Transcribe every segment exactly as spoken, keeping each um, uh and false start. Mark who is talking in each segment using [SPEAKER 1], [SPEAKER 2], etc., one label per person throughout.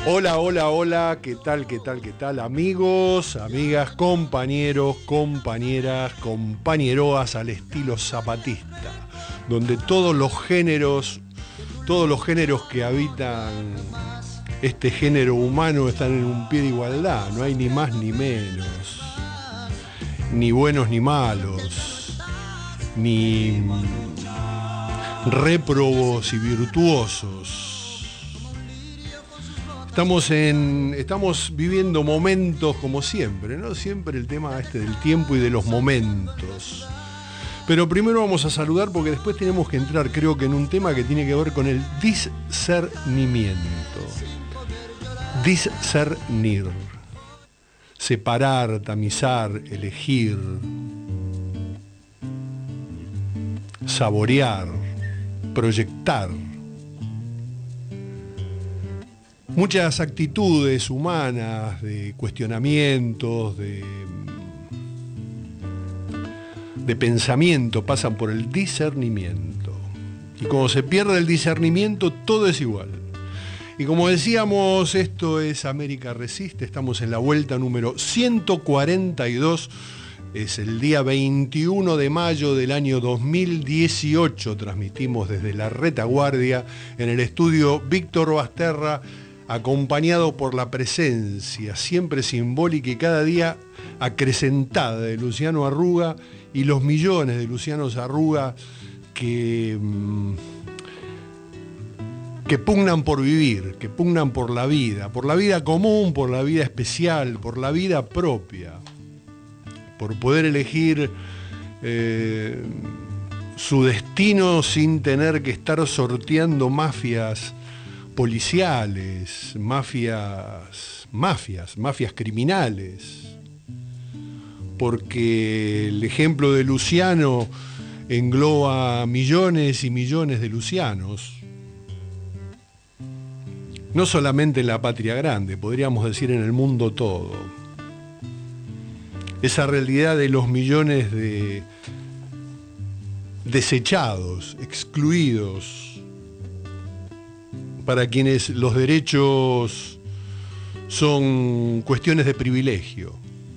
[SPEAKER 1] Hola, hola, hola, ¿qué tal, qué tal, qué tal? Amigos, amigas, compañeros, compañeras, compañeroas al estilo zapatista, donde todos los géneros, todos los géneros que habitan este género humano están en un pie de igualdad, no hay ni más ni menos, ni buenos ni malos, ni réprobos y virtuosos. Estamos, en, estamos viviendo momentos como siempre, ¿no? Siempre el tema este del tiempo y de los momentos. Pero primero vamos a saludar porque después tenemos que entrar, creo que en un tema que tiene que ver con el discernimiento. Discernir. Separar, tamizar, elegir. Saborear. Proyectar. Muchas actitudes humanas, de cuestionamientos, de, de pensamiento pasan por el discernimiento. Y cuando se pierde el discernimiento, todo es igual. Y como decíamos, esto es América Resiste, estamos en la vuelta número ciento cuarenta y dos, es el día veintiuno de mayo del año dos mil dieciocho, transmitimos desde la retaguardia en el estudio Víctor Basterra, acompañado por la presencia siempre simbólica y cada día acrecentada de Luciano Arruga y los millones de Lucianos Arruga que, que pugnan por vivir, que pugnan por la vida, por la vida común, por la vida especial, por la vida propia, por poder elegir eh, su destino sin tener que estar sorteando mafias policiales, mafias, mafias, mafias criminales, porque el ejemplo de Luciano engloba millones y millones de lucianos, no solamente en la patria grande, podríamos decir en el mundo todo. Esa realidad de los millones de desechados, excluidos, para quienes los derechos son cuestiones de privilegio,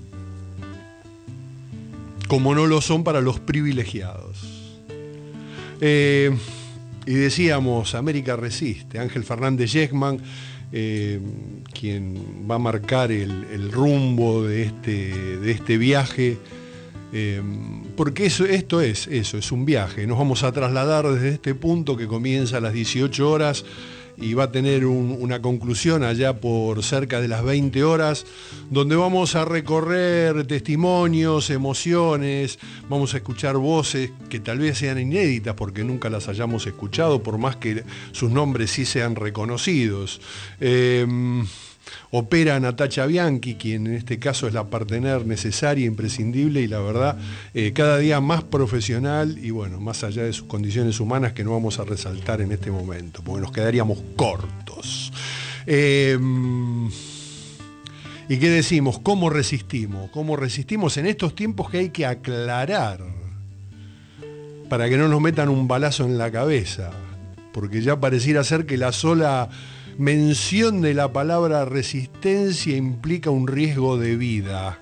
[SPEAKER 1] como no lo son para los privilegiados. Eh, y decíamos, América Resiste, Ángel Fernández Yesman, eh, quien va a marcar el, el rumbo de este, de este viaje, eh, porque eso, esto es eso, es un viaje. Nos vamos a trasladar desde este punto que comienza a las dieciocho horas y va a tener un, una conclusión allá por cerca de las veinte horas, donde vamos a recorrer testimonios, emociones, vamos a escuchar voces que tal vez sean inéditas porque nunca las hayamos escuchado, por más que sus nombres sí sean reconocidos. Eh, Opera Natacha Bianchi, quien en este caso es la partener necesaria, imprescindible y la verdad eh, cada día más profesional y bueno, más allá de sus condiciones humanas que no vamos a resaltar en este momento, porque nos quedaríamos cortos. Eh, ¿Y qué decimos? ¿Cómo resistimos? ¿Cómo resistimos en estos tiempos que hay que aclarar para que no nos metan un balazo en la cabeza? Porque ya pareciera ser que la sola mención de la palabra resistencia implica un riesgo de vida.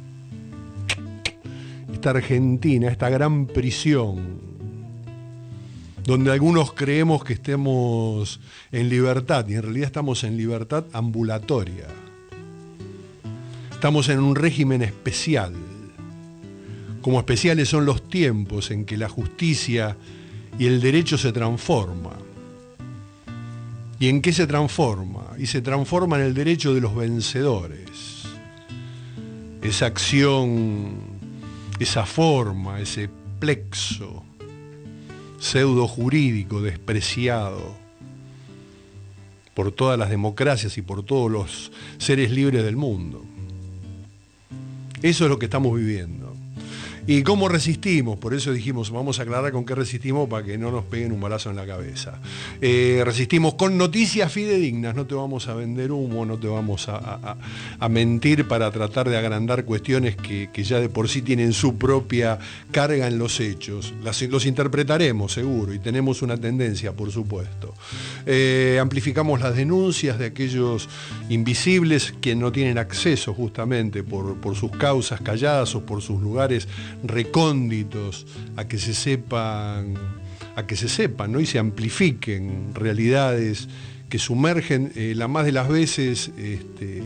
[SPEAKER 1] Esta Argentina, esta gran prisión, donde algunos creemos que estemos en libertad y en realidad estamos en libertad ambulatoria. Estamos en un régimen especial. Como especiales son los tiempos en que la justicia y el derecho se transforman. ¿Y en qué se transforma? Y se transforma en el derecho de los vencedores. Esa acción, esa forma, ese plexo pseudo jurídico despreciado por todas las democracias y por todos los seres libres del mundo. Eso es lo que estamos viviendo. ¿Y cómo resistimos? Por eso dijimos, vamos a aclarar con qué resistimos para que no nos peguen un balazo en la cabeza. Eh, resistimos con noticias fidedignas, no te vamos a vender humo, no te vamos a, a, a mentir para tratar de agrandar cuestiones que, que ya de por sí tienen su propia carga en los hechos. Las, los interpretaremos, seguro, y tenemos una tendencia, por supuesto. Eh, amplificamos las denuncias de aquellos invisibles que no tienen acceso justamente por, por sus causas calladas o por sus lugares recónditos a que se sepan, a que se sepan, ¿no? Y se amplifiquen realidades que sumergen eh, la más de las veces este,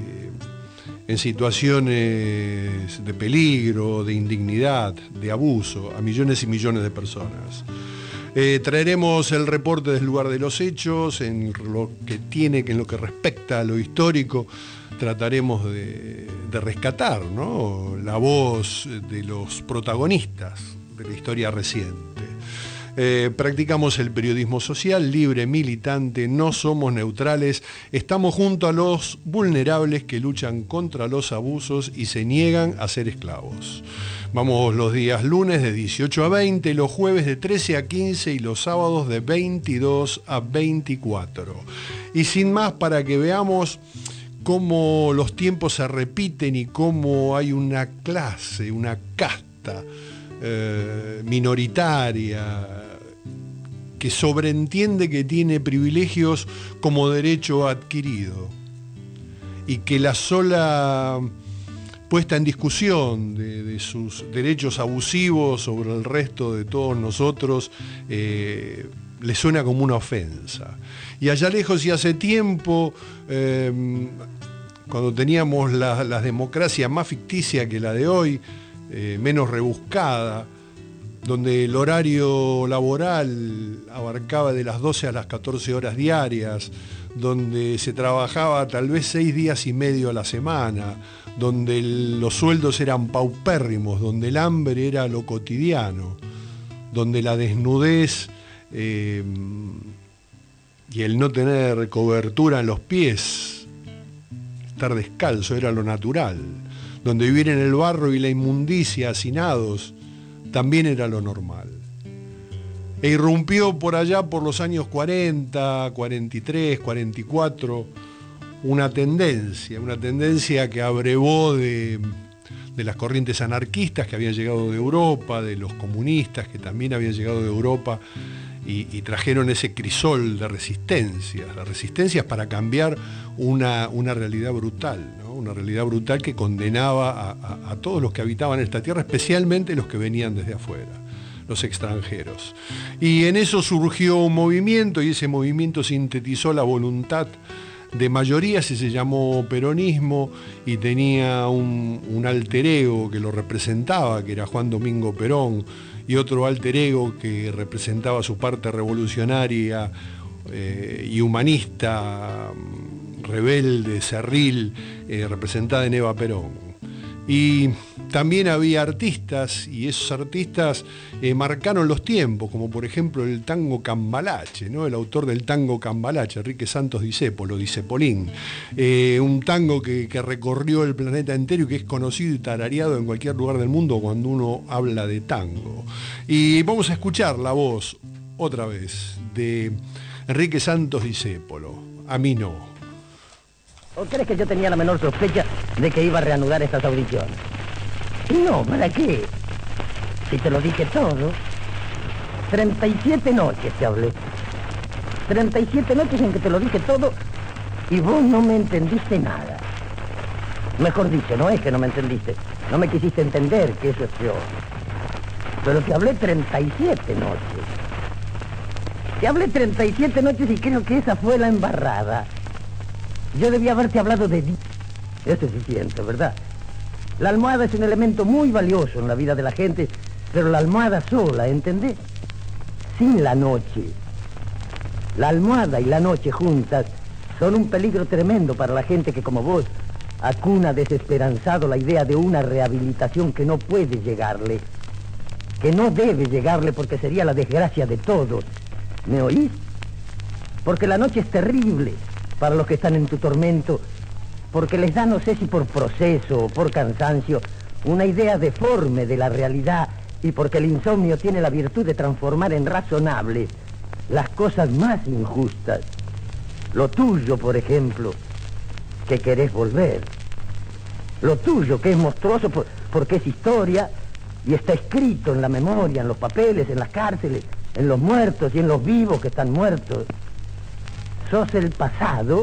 [SPEAKER 1] en situaciones de peligro, de indignidad, de abuso a millones y millones de personas. Eh, traeremos el reporte del lugar de los hechos, en lo que tiene, en lo que respecta a lo histórico. Trataremos de, de rescatar, ¿no?, la voz de los protagonistas de la historia reciente. Eh, practicamos el periodismo social, libre, militante, no somos neutrales, estamos junto a los vulnerables que luchan contra los abusos y se niegan a ser esclavos. Vamos los días lunes de dieciocho a veinte, los jueves de trece a quince y los sábados de veintidós a veinticuatro. Y sin más, para que veamos cómo los tiempos se repiten y cómo hay una clase, una casta eh, minoritaria que sobreentiende que tiene privilegios como derecho adquirido y que la sola puesta en discusión de, de sus derechos abusivos sobre el resto de todos nosotros eh, le suena como una ofensa. Y allá lejos y hace tiempo, eh, cuando teníamos la, la democracia más ficticia que la de hoy, eh, menos rebuscada, donde el horario laboral abarcaba de las doce a las catorce horas diarias, donde se trabajaba tal vez seis días y medio a la semana, donde el, los sueldos eran paupérrimos, donde el hambre era lo cotidiano, donde la desnudez eh, y el no tener cobertura en los pies, estar descalzo era lo natural, donde vivir en el barro y la inmundicia hacinados también era lo normal. E irrumpió por allá por los años cuarenta, cuarenta y tres, cuarenta y cuatro, una tendencia, una tendencia que abrevó de, de las corrientes anarquistas que habían llegado de Europa, de los comunistas que también habían llegado de Europa y, y trajeron ese crisol de resistencias, las resistencias para cambiar una, una realidad brutal, ¿no? Una realidad brutal que condenaba a, a, a todos los que habitaban esta tierra, especialmente los que venían desde afuera, los extranjeros. Y en eso surgió un movimiento, y ese movimiento sintetizó la voluntad de mayorías y se llamó peronismo, y tenía un, un alter ego que lo representaba, que era Juan Domingo Perón, y otro alter ego que representaba su parte revolucionaria eh, y humanista, rebelde, cerril, eh, representada en Eva Perón. Y también había artistas, y esos artistas eh, marcaron los tiempos, como por ejemplo el tango Cambalache, ¿no? El autor del tango Cambalache, Enrique Santos Discépolo, Discepolín, eh, un tango que, que recorrió el planeta entero y que es conocido y tarareado en cualquier lugar del mundo cuando uno habla de tango. Y vamos a escuchar la voz, otra vez, de Enrique Santos Discépolo, A mí no.
[SPEAKER 2] ¿O crees que yo tenía la menor sospecha de que iba a reanudar estas audiciones? No, ¿para qué? Si te lo dije todo. treinta y siete noches te hablé. treinta y siete noches en que te lo dije todo y vos no me entendiste nada. Mejor dicho, no es que no me entendiste. No me quisiste entender, que eso es peor. Pero te hablé treinta y siete noches. Te hablé treinta y siete noches y creo que esa fue la embarrada. Yo debía haberte hablado de ti. Eso es suficiente, ¿verdad? La almohada es un elemento muy valioso en la vida de la gente, pero la almohada sola, ¿entendés? Sin la noche. La almohada y la noche juntas son un peligro tremendo para la gente que, como vos, acuna desesperanzado la idea de una rehabilitación que no puede llegarle, que no debe llegarle porque sería la desgracia de todos. ¿Me oís? Porque la noche es terrible para los que están en tu tormento, porque les da, no sé si por proceso o por cansancio, una idea deforme de la realidad y porque el insomnio tiene la virtud de transformar en razonables las cosas más injustas. Lo tuyo, por ejemplo, que querés volver. Lo tuyo, que es monstruoso por, porque es historia y está escrito en la memoria, en los papeles, en las cárceles, en los muertos y en los vivos que están muertos. Sos el pasado,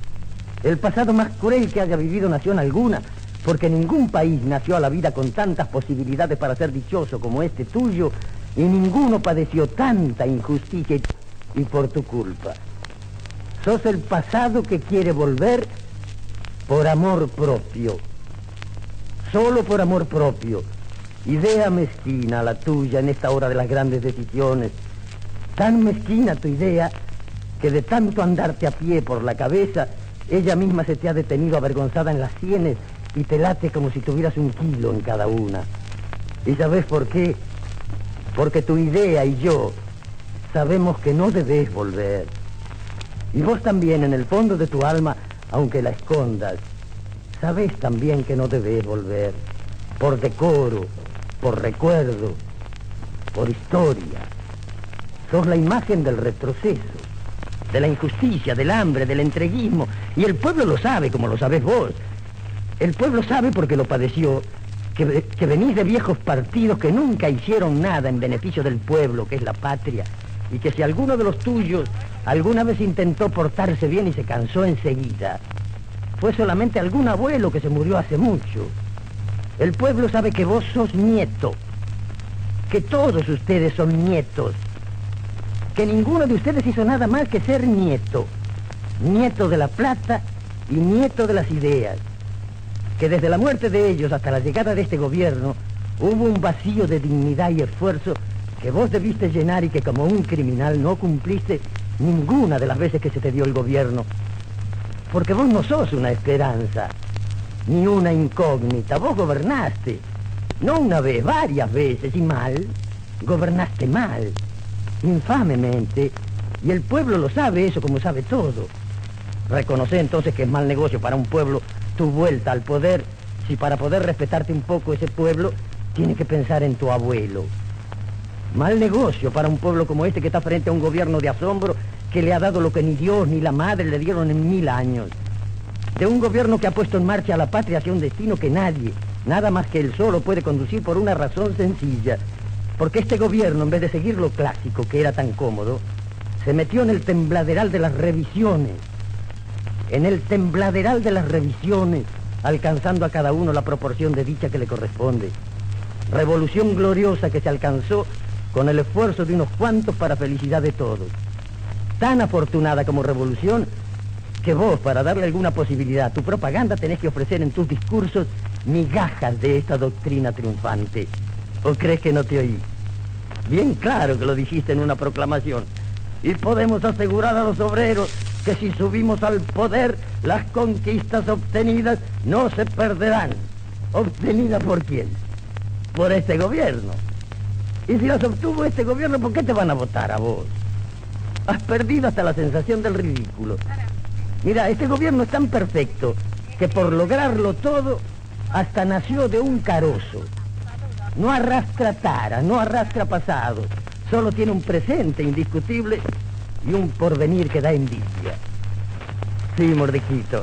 [SPEAKER 2] el pasado más cruel que haya vivido nación alguna, porque ningún país nació a la vida con tantas posibilidades para ser dichoso como este tuyo, y ninguno padeció tanta injusticia y por tu culpa. Sos el pasado que quiere volver por amor propio, solo por amor propio. Idea mezquina la tuya en esta hora de las grandes decisiones. Tan mezquina tu idea que de tanto andarte a pie por la cabeza, ella misma se te ha detenido avergonzada en las sienes y te late como si tuvieras un kilo en cada una. ¿Y sabes por qué? Porque tu idea y yo sabemos que no debes volver. Y vos también, en el fondo de tu alma, aunque la escondas, sabés también que no debes volver. Por decoro, por recuerdo, por historia. Sos la imagen del retroceso, de la injusticia, del hambre, del entreguismo. Y el pueblo lo sabe, como lo sabés vos. El pueblo sabe porque lo padeció, que, que venís de viejos partidos que nunca hicieron nada en beneficio del pueblo, que es la patria, y que si alguno de los tuyos alguna vez intentó portarse bien y se cansó enseguida, fue solamente algún abuelo que se murió hace mucho. El pueblo sabe que vos sos nieto, que todos ustedes son nietos, que ninguno de ustedes hizo nada más que ser nieto, nieto de la plata y nieto de las ideas, que desde la muerte de ellos hasta la llegada de este gobierno hubo un vacío de dignidad y esfuerzo que vos debiste llenar y que como un criminal no cumpliste ninguna de las veces que se te dio el gobierno, porque vos no sos una esperanza, ni una incógnita, vos gobernaste, no una vez, varias veces, y mal, gobernaste mal, infamemente, y el pueblo lo sabe eso como sabe todo. Reconoce entonces que es mal negocio para un pueblo tu vuelta al poder, si para poder respetarte un poco ese pueblo tiene que pensar en tu abuelo. Mal negocio para un pueblo como este que está frente a un gobierno de asombro que le ha dado lo que ni Dios ni la madre le dieron en mil años. De un gobierno que ha puesto en marcha a la patria hacia un destino que nadie, nada más que él solo, puede conducir por una razón sencilla. Porque este gobierno, en vez de seguir lo clásico que era tan cómodo, se metió en el tembladeral de las revisiones. En el tembladeral de las revisiones, alcanzando a cada uno la proporción de dicha que le corresponde. Revolución gloriosa que se alcanzó con el esfuerzo de unos cuantos para felicidad de todos. Tan afortunada como revolución que vos, para darle alguna posibilidad a tu propaganda, tenés que ofrecer en tus discursos migajas de esta doctrina triunfante. ¿O crees que no te oí? Bien claro que lo dijiste en una proclamación. Y podemos asegurar a los obreros que si subimos al poder, las conquistas obtenidas no se perderán. ¿Obtenidas por quién? Por este gobierno. Y si las obtuvo este gobierno, ¿por qué te van a votar a vos? Has perdido hasta la sensación del ridículo. Mira, este gobierno es tan perfecto que por lograrlo todo, hasta nació de un carozo. No arrastra taras, no arrastra pasado, solo tiene un presente indiscutible y un porvenir que da envidia. Sí, Mordejito,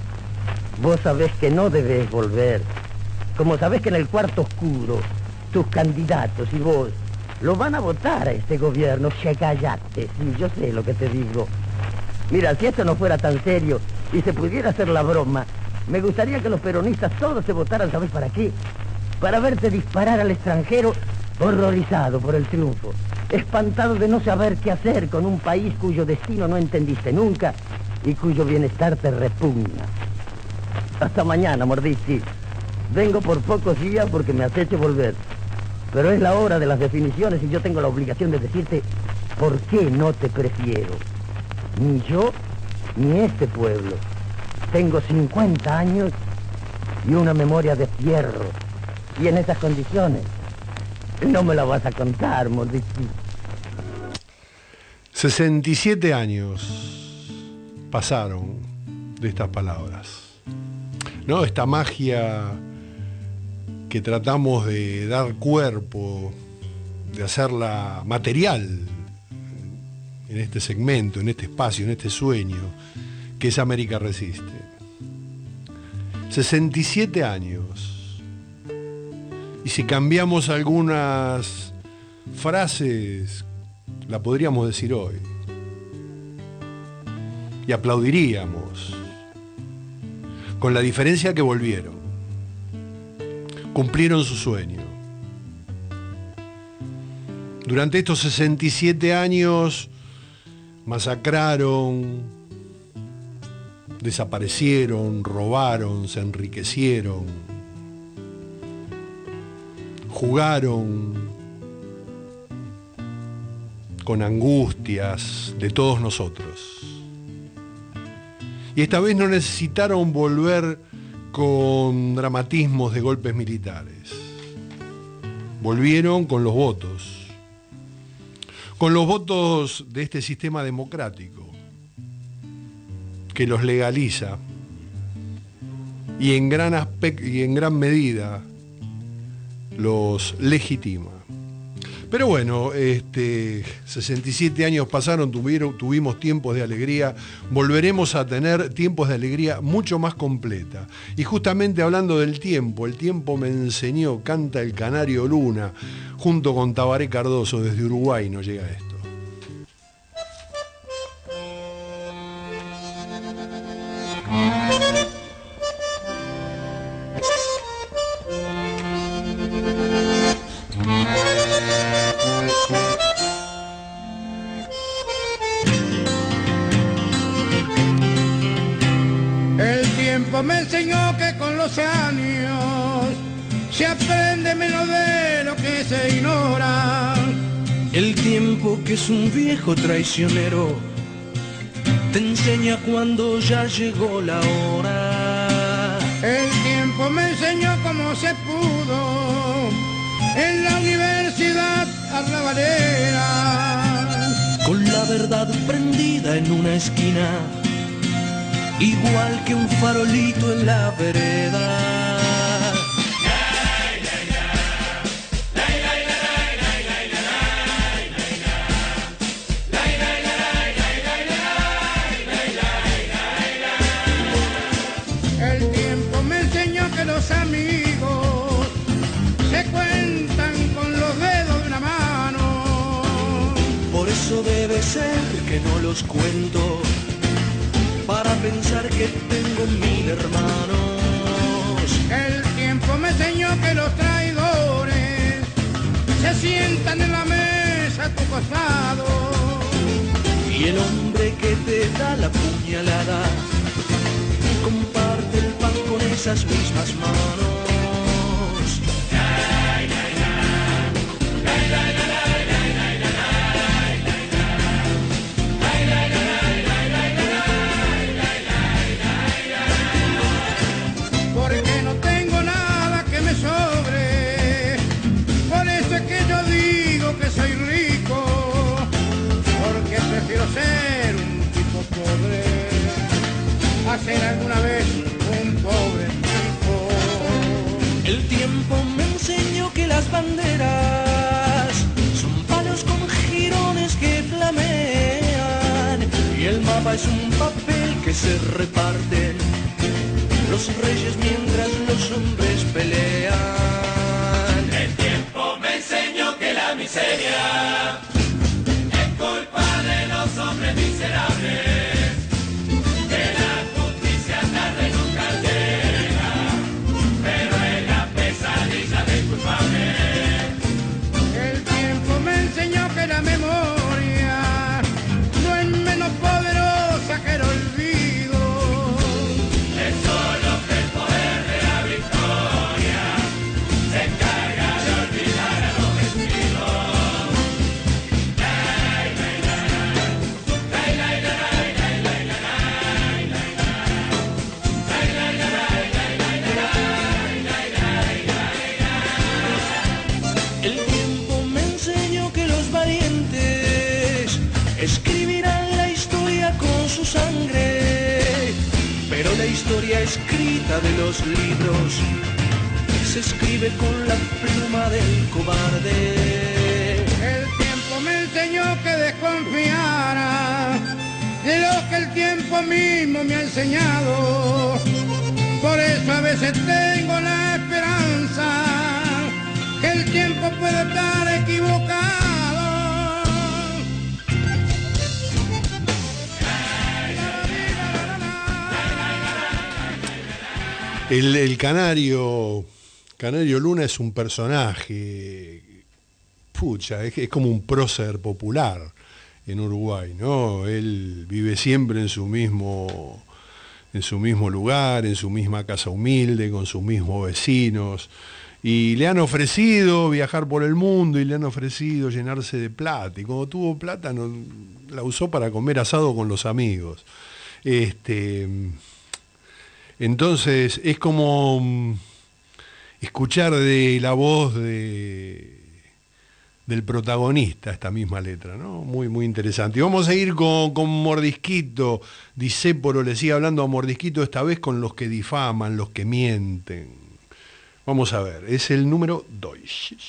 [SPEAKER 2] vos sabés que no debés volver, como sabés que en el cuarto oscuro tus candidatos y vos lo van a votar a este gobierno. Che, callate, sí, yo sé lo que te digo. Mira, si esto no fuera tan serio y se pudiera hacer la broma, me gustaría que los peronistas todos se votaran, ¿sabés para qué? Para verte disparar al extranjero horrorizado por el triunfo, espantado de no saber qué hacer con un país cuyo destino no entendiste nunca y cuyo bienestar te repugna. Hasta mañana, Mordischi. Vengo por pocos días porque me aceche volver, pero es la hora de las definiciones y yo tengo la obligación de decirte por qué no te prefiero. Ni yo, ni este pueblo. Tengo cincuenta años y una memoria de fierro. Y en esas condiciones, no me la vas a contar, Mordischi.
[SPEAKER 1] sesenta y siete años pasaron de estas palabras. ¿No? Esta magia que tratamos de dar cuerpo, de hacerla material en este segmento, en este espacio, en este sueño, que es América Resiste. sesenta y siete años. Y si cambiamos algunas frases, la podríamos decir hoy. Y aplaudiríamos, con la diferencia que volvieron. Cumplieron su sueño. Durante estos sesenta y siete años masacraron, desaparecieron, robaron, se enriquecieron, jugaron con angustias de todos nosotros. Y esta vez no necesitaron volver con dramatismos de golpes militares. Volvieron con los votos. Con los votos de este sistema democrático que los legaliza y en gran aspecto y en gran medida los legitima. Pero bueno, este, sesenta y siete años pasaron, tuvieron, tuvimos tiempos de alegría, volveremos a tener tiempos de alegría mucho más completa. Y justamente hablando del tiempo, el tiempo me enseñó, canta el Canario Luna, junto con Tabaré Cardoso, desde Uruguay nos llega esto.
[SPEAKER 3] Me enseñó que con los años se aprende menos de lo que se ignora.
[SPEAKER 4] El tiempo, que es un viejo traicionero, te enseña cuando ya llegó la hora.
[SPEAKER 3] El tiempo me enseñó cómo se pudo en la universidad arrabalera,
[SPEAKER 4] con la verdad prendida en una esquina, igual que un farolito en la vereda.
[SPEAKER 3] El tiempo me enseñó que los amigos se cuentan con los dedos de una mano.
[SPEAKER 4] Por eso debe ser que no los cuento, para pensar que tengo mil hermanos.
[SPEAKER 3] El tiempo me enseñó que los traidores se sientan en la mesa a tu costado,
[SPEAKER 4] y el hombre que te da la puñalada comparte el pan con esas mismas manos.
[SPEAKER 3] Porque no tengo nada que me sobre, por eso es que yo digo que soy rico, porque prefiero ser un tipo pobre a ser alguna vez un pobre tipo.
[SPEAKER 4] El tiempo me enseñó que las banderas son palos con jirones que flamean, y el mapa es un papel que se reparten los reyes mientras los hombres pelean.
[SPEAKER 5] El tiempo me enseñó que la miseria es culpa de los hombres miserables, que la justicia tarde nunca llega, pero es la pesadilla del culpable.
[SPEAKER 3] El tiempo me enseñó que la memoria no es menos poderosa que el olvido.
[SPEAKER 5] Es solo que el poder de la victoria se encarga de olvidar a los vencidos.
[SPEAKER 4] El tiempo me enseñó que los valientes escribirán la historia con su sangre, pero la historia escrita de los libros se escribe con la pluma del cobarde.
[SPEAKER 3] El tiempo me enseñó que desconfiara de lo que el tiempo mismo me ha enseñado. Por eso a veces tengo la esperanza que el tiempo puede estar equivocado.
[SPEAKER 1] El, el canario, Canario Luna es un personaje, pucha, es, es como un prócer popular en Uruguay, ¿no? Él vive siempre en su mismo, en su mismo lugar, en su misma casa humilde, con sus mismos vecinos, y le han ofrecido viajar por el mundo y le han ofrecido llenarse de plata, y cuando tuvo plata no, la usó para comer asado con los amigos. Este... Entonces es como um, escuchar de la voz de, del protagonista esta misma letra, ¿no? Muy, muy interesante. Y vamos a ir con, con Mordisquito. Discépolo le sigue hablando a Mordisquito, esta vez con los que difaman, los que mienten. Vamos a ver, es el número dos.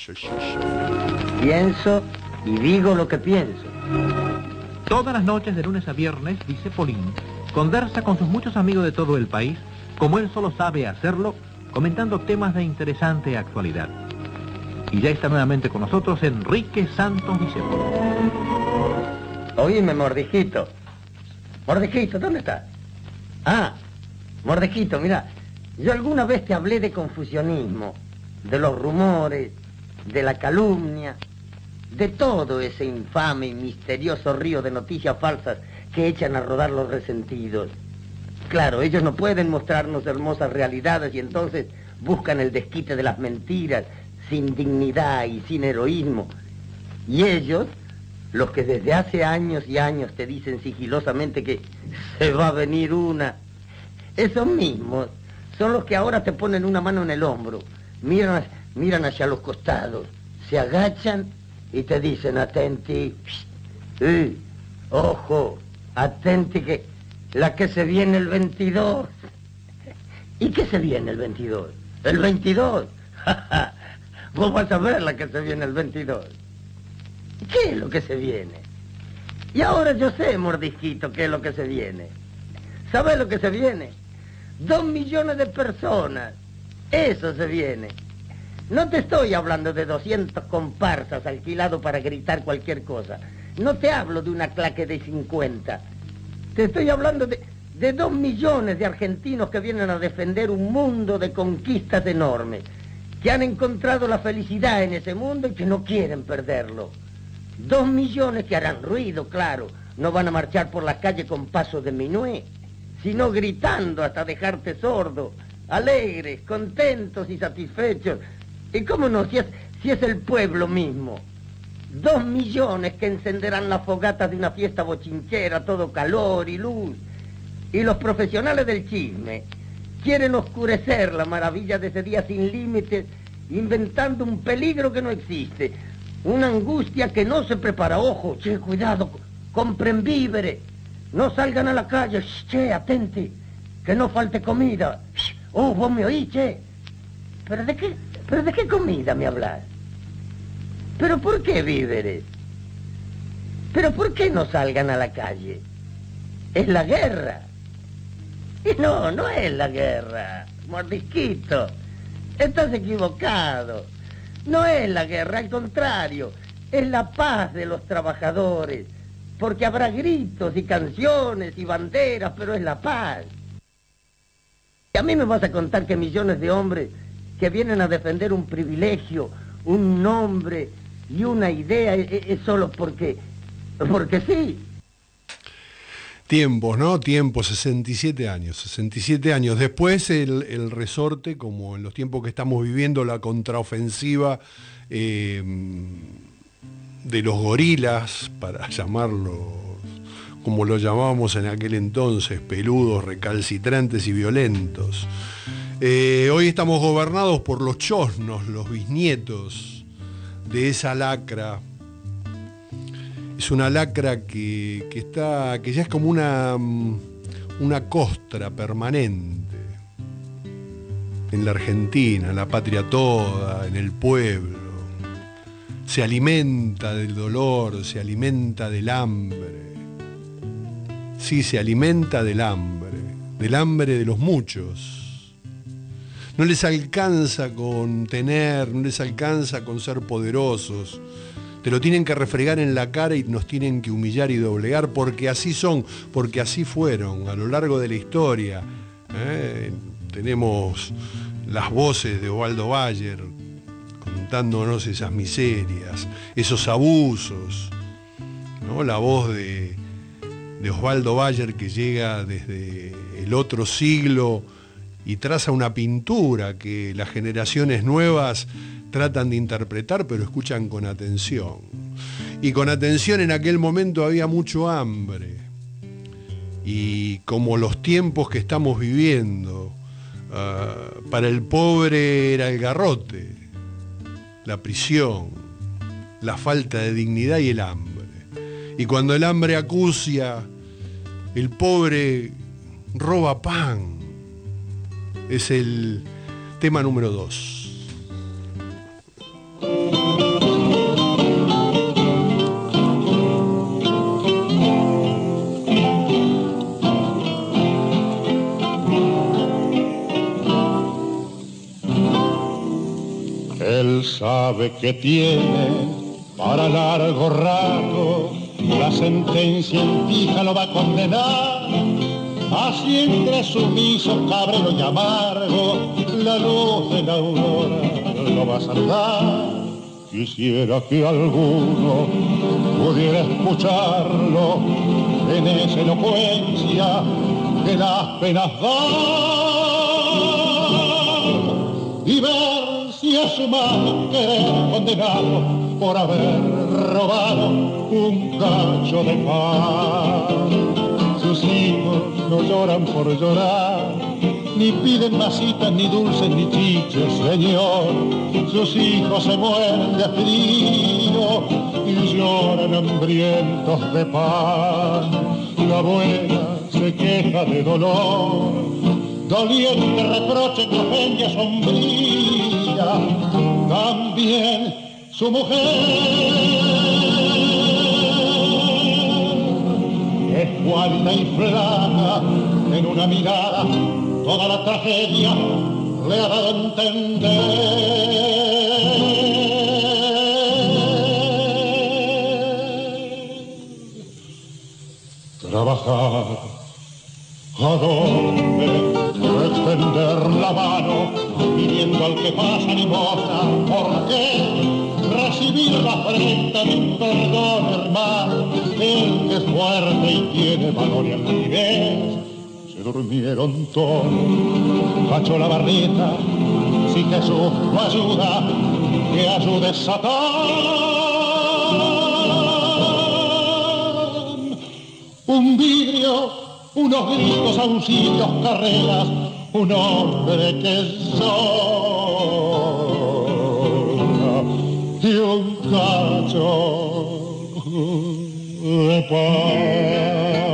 [SPEAKER 2] Pienso y digo lo que pienso.
[SPEAKER 6] Todas las noches de lunes a viernes, dice Polín, conversa con sus muchos amigos de todo el país, como él solo sabe hacerlo, comentando temas de interesante actualidad. Y ya está nuevamente con nosotros Enrique Santos Discépolo.
[SPEAKER 2] Oíme, Mordisquito. Mordisquito, ¿dónde estás? Ah, Mordisquito, mira, yo alguna vez te hablé de confusionismo, de los rumores, de la calumnia, de todo ese infame y misterioso río de noticias falsas que echan a rodar los resentidos. Claro, ellos no pueden mostrarnos hermosas realidades y entonces buscan el desquite de las mentiras, sin dignidad y sin heroísmo. Y ellos, los que desde hace años y años te dicen sigilosamente que se va a venir una, esos mismos son los que ahora te ponen una mano en el hombro, miran, miran hacia los costados, se agachan y te dicen, atenti, eh, ojo, atenti que la que se viene el veintidós. ¿Y qué se viene el veintidós? ¿El veintidós? Vos vas a ver la que se viene el veintidós. ¿Qué es lo que se viene? Y ahora yo sé, Mordisquito, qué es lo que se viene. ¿Sabés lo que se viene? Dos millones de personas. Eso se viene. No te estoy hablando de doscientos comparsas alquilados para gritar cualquier cosa. No te hablo de una claque de cincuenta. Te estoy hablando de, de dos millones de argentinos que vienen a defender un mundo de conquistas enormes, que han encontrado la felicidad en ese mundo y que no quieren perderlo. Dos millones que harán ruido, claro. No van a marchar por la calle con paso de minué, sino gritando hasta dejarte sordo, alegres, contentos y satisfechos. ¿Y cómo no? Si es, si es el pueblo mismo. Dos millones que encenderán las fogatas de una fiesta bochinchera, todo calor y luz. Y los profesionales del chisme quieren oscurecer la maravilla de ese día sin límites, inventando un peligro que no existe, una angustia que no se prepara. Ojo, che, cuidado, compren víveres, no salgan a la calle, che, atenti, que no falte comida. Oh, vos me oís, che. ¿Pero de qué, pero de qué comida me hablas? ¿Pero por qué víveres? ¿Pero por qué no salgan a la calle? Es la guerra. Y no, no es la guerra, Mordisquito. Estás equivocado. No es la guerra, al contrario. Es la paz de los trabajadores. Porque habrá gritos y canciones y banderas, pero es la paz. Y a mí me vas a contar que millones de hombres que vienen a defender un privilegio, un nombre y una idea es, es solo porque, porque sí.
[SPEAKER 1] Tiempos, ¿no? Tiempos, sesenta y siete años, sesenta y siete años. Después el, el resorte, como en los tiempos que estamos viviendo, la contraofensiva eh, de los gorilas, para llamarlos como lo llamábamos en aquel entonces, peludos, recalcitrantes y violentos. Eh, hoy estamos gobernados por los chosnos, los bisnietos de esa lacra. Es una lacra que, que, está, que ya es como una, una costra permanente. en la Argentina, en la patria toda, en el pueblo. Se alimenta del dolor, se alimenta del hambre. Sí, se alimenta del hambre, del hambre de los muchos. No les alcanza con tener, no les alcanza con ser poderosos. Te lo tienen que refregar en la cara y nos tienen que humillar y doblegar, porque así son, porque así fueron a lo largo de la historia. ¿eh? Tenemos las voces de Osvaldo Bayer contándonos esas miserias, esos abusos, ¿no? La voz de, de Osvaldo Bayer, que llega desde el otro siglo y traza una pintura que las generaciones nuevas tratan de interpretar, pero escuchan con atención. Y con atención, en aquel momento había mucho hambre. Y como los tiempos que estamos viviendo, uh, para el pobre era el garrote, la prisión, la falta de dignidad y el hambre. Y cuando el hambre acucia, el pobre roba pan. Es el tema número dos.
[SPEAKER 7] Él sabe que tiene para largo rato, la sentencia en fija lo va a condenar. Así entre sumiso, cabrero y amargo, la luz de la aurora lo va a saludar. Quisiera que alguno pudiera escucharlo en esa elocuencia que las penas dan y ver si es su mal querer condenado por haber robado un cacho de pan. Sus hijos no lloran por llorar, ni piden masitas, ni dulces, ni chiches, señor. Sus hijos se mueren de frío y lloran hambrientos de pan. La abuela se queja de dolor, doliente reproche que ofende a sombría. También su mujer es cualta y flaca, en una mirada toda la tragedia le ha dado a entender. Trabajar, ¿a dónde? Extender la mano, pidiendo al que pasa limosna. ¿Por qué? Recibir la afrenta de un perdón, hermano. El que es fuerte y tiene valor y altivez. Se durmieron todos, cachó la barrita. Si Jesús lo ayuda, que ayude Satán. Un vidrio, unos gritos, auxilios, carreras, un hombre que llora y un cacho de pan.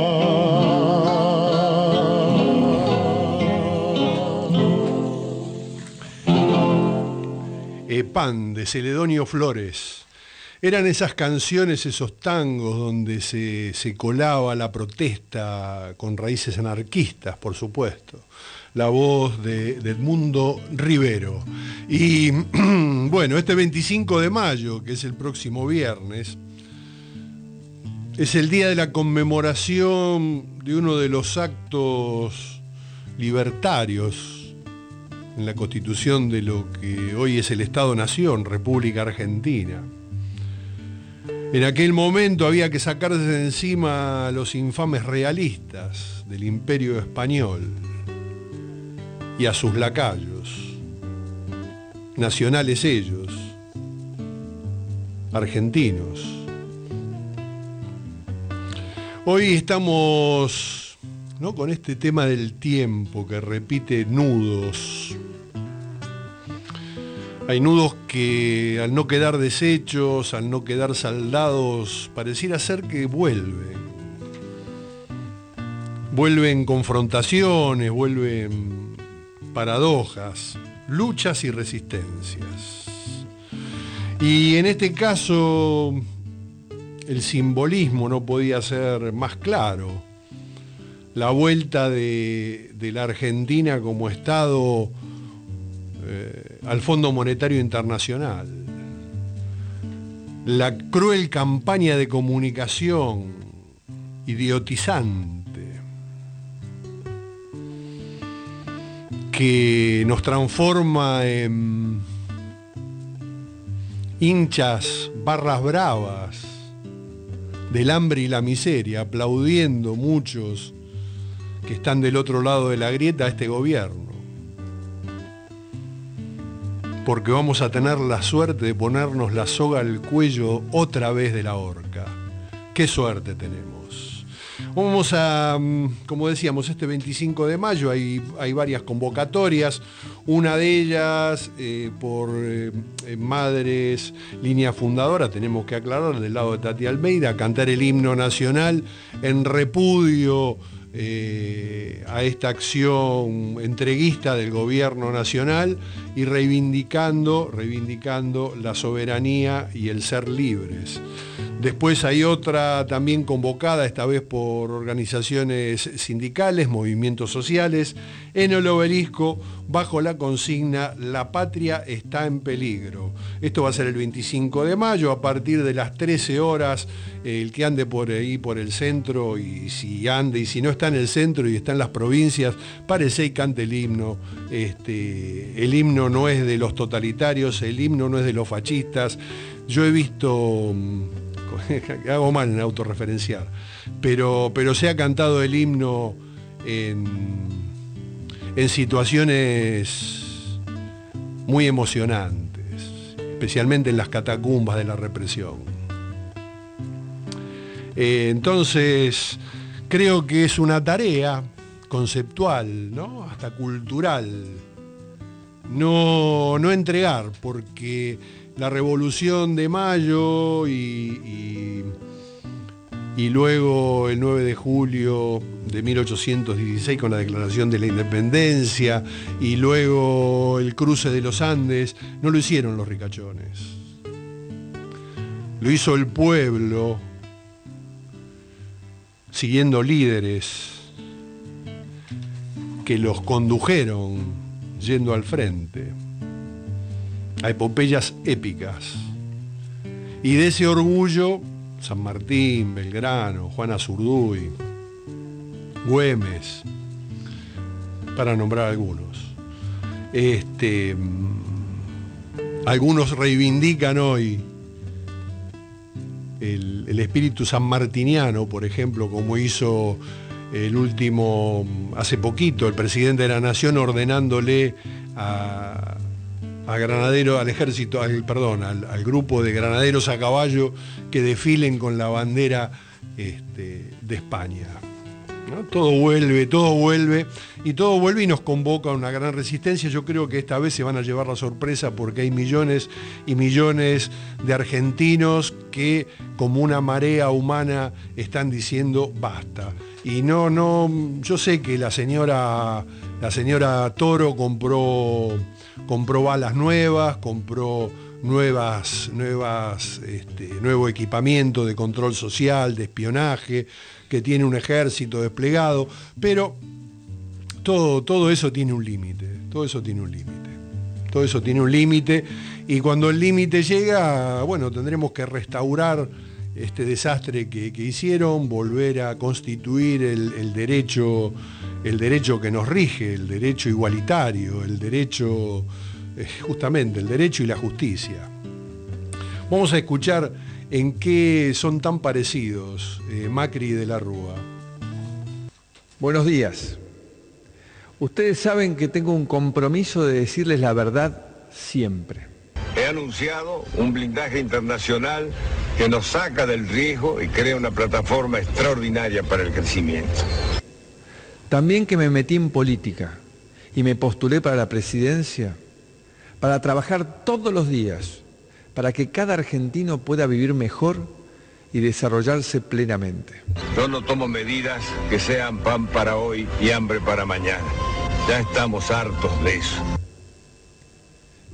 [SPEAKER 1] Eh, pan, de Celedonio Flores. Eran esas canciones, esos tangos donde se, se colaba la protesta con raíces anarquistas, por supuesto. La voz de, de Edmundo Rivero. Y bueno, este veinticinco de mayo, que es el próximo viernes, es el día de la conmemoración de uno de los actos libertarios en la constitución de lo que hoy es el Estado-Nación, República Argentina. En aquel momento había que sacarse de encima a los infames realistas del Imperio Español y a sus lacayos, nacionales ellos, argentinos. Hoy estamos, ¿no?, con este tema del tiempo que repite nudos. Hay nudos que, al no quedar deshechos, al no quedar saldados, pareciera ser que vuelven. Vuelven confrontaciones, vuelven paradojas. luchas y resistencias. Y en este caso el simbolismo no podía ser más claro. La vuelta de, de la Argentina como Estado eh, al Fondo Monetario Internacional. La cruel campaña de comunicación idiotizante que nos transforma en hinchas barras bravas del hambre y la miseria, aplaudiendo muchos que están del otro lado de la grieta a este gobierno. Porque vamos a tener la suerte de ponernos la soga al cuello otra vez de la horca. ¡Qué suerte tenemos! Vamos a, como decíamos, este veinticinco de mayo hay, hay varias convocatorias. Una de ellas eh, por eh, Madres, línea fundadora, tenemos que aclarar, del lado de Tati Almeida, cantar el himno nacional en repudio Eh, a esta acción entreguista del gobierno nacional y reivindicando, reivindicando la soberanía y el ser libres. Después hay otra también convocada, esta vez por organizaciones sindicales, movimientos sociales, en el obelisco, bajo la consigna "La patria está en peligro". Esto va a ser el veinticinco de mayo, a partir de las trece horas, eh, el que ande por ahí, por el centro, y si ande, y si no está en el centro y está en las provincias, párese y cante el himno. Este, el himno no es de los totalitarios, el himno no es de los fascistas. Yo he visto... hago mal en autorreferenciar, pero, pero se ha cantado el himno en, en situaciones muy emocionantes, especialmente en las catacumbas de la represión. Eh, entonces, creo que es una tarea conceptual, ¿no? Hasta cultural, no, no entregar, porque la Revolución de Mayo y, y, y luego el nueve de julio de mil ochocientos dieciséis con la Declaración de la Independencia y luego el cruce de los Andes, no lo hicieron los ricachones. Lo hizo el pueblo, siguiendo líderes que los condujeron yendo al frente a epopeyas épicas. Y de ese orgullo, San Martín, Belgrano, Juan Azurduy, Güemes, para nombrar algunos. Este, algunos reivindican hoy el, el espíritu sanmartiniano, por ejemplo, como hizo el último, hace poquito, el presidente de la Nación ordenándole a a granadero, al ejército, al, perdón, al, al grupo de granaderos a caballo que desfilen con la bandera este, de España, ¿no? Todo vuelve, todo vuelve, y todo vuelve y nos convoca a una gran resistencia. Yo creo que esta vez se van a llevar la sorpresa porque hay millones y millones de argentinos que, como una marea humana, están diciendo basta. Y no, no, yo sé que la señora, la señora Toro compró... compró balas nuevas, compró nuevas, nuevas, este, nuevo equipamiento de control social, de espionaje, que tiene un ejército desplegado, pero todo, todo eso tiene un límite, todo eso tiene un límite, todo eso tiene un límite, y cuando el límite llega, bueno, tendremos que restaurar este desastre que, que hicieron, volver a constituir el, el derecho, el derecho que nos rige, el derecho igualitario, el derecho, eh, justamente, el derecho y la justicia. Vamos a escuchar en qué son tan parecidos eh, Macri y de la Rúa.
[SPEAKER 8] Buenos días. Ustedes saben que tengo un compromiso de decirles la verdad siempre.
[SPEAKER 9] He anunciado un blindaje internacional que nos saca del riesgo y crea una plataforma extraordinaria para el crecimiento.
[SPEAKER 8] También que me metí en política y me postulé para la presidencia para trabajar todos los días para que cada argentino pueda vivir mejor y desarrollarse plenamente.
[SPEAKER 9] Yo no tomo medidas que sean pan para hoy y hambre para mañana. Ya estamos hartos de eso.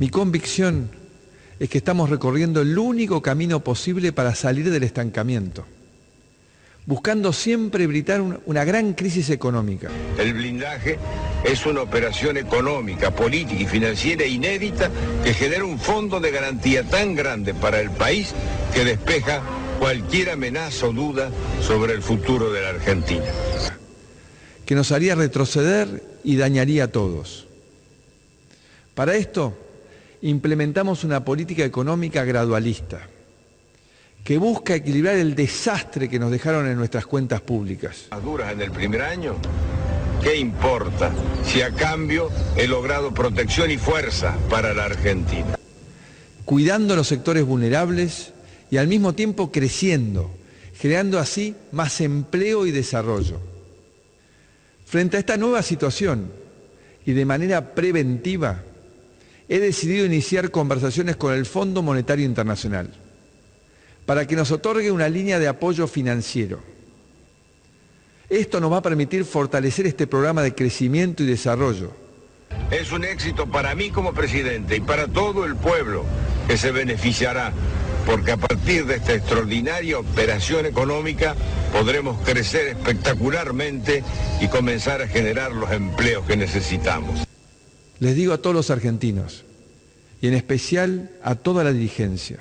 [SPEAKER 8] Mi convicción es que estamos recorriendo el único camino posible para salir del estancamiento, buscando siempre evitar una gran crisis económica.
[SPEAKER 9] El blindaje es una operación económica, política y financiera inédita que genera un fondo de garantía tan grande para el país que despeja cualquier amenaza o duda sobre el futuro de la Argentina.
[SPEAKER 8] Que nos haría retroceder y dañaría a todos. Para esto, implementamos una política económica gradualista, que busca equilibrar el desastre que nos dejaron en nuestras cuentas públicas.
[SPEAKER 9] ¿Las duras en el primer año? ¿Qué importa si a cambio he logrado protección y fuerza para la Argentina?
[SPEAKER 8] Cuidando los sectores vulnerables y al mismo tiempo creciendo, generando así más empleo y desarrollo. Frente a esta nueva situación y de manera preventiva, he decidido iniciar conversaciones con el Fondo Monetario Internacional para que nos otorgue una línea de apoyo financiero. Esto nos va a permitir fortalecer este programa de crecimiento y desarrollo.
[SPEAKER 9] Es un éxito para mí como presidente y para todo el pueblo que se beneficiará, porque a partir de esta extraordinaria operación económica podremos crecer espectacularmente y comenzar a generar los empleos que necesitamos.
[SPEAKER 8] Les digo a todos los argentinos, y en especial a toda la dirigencia,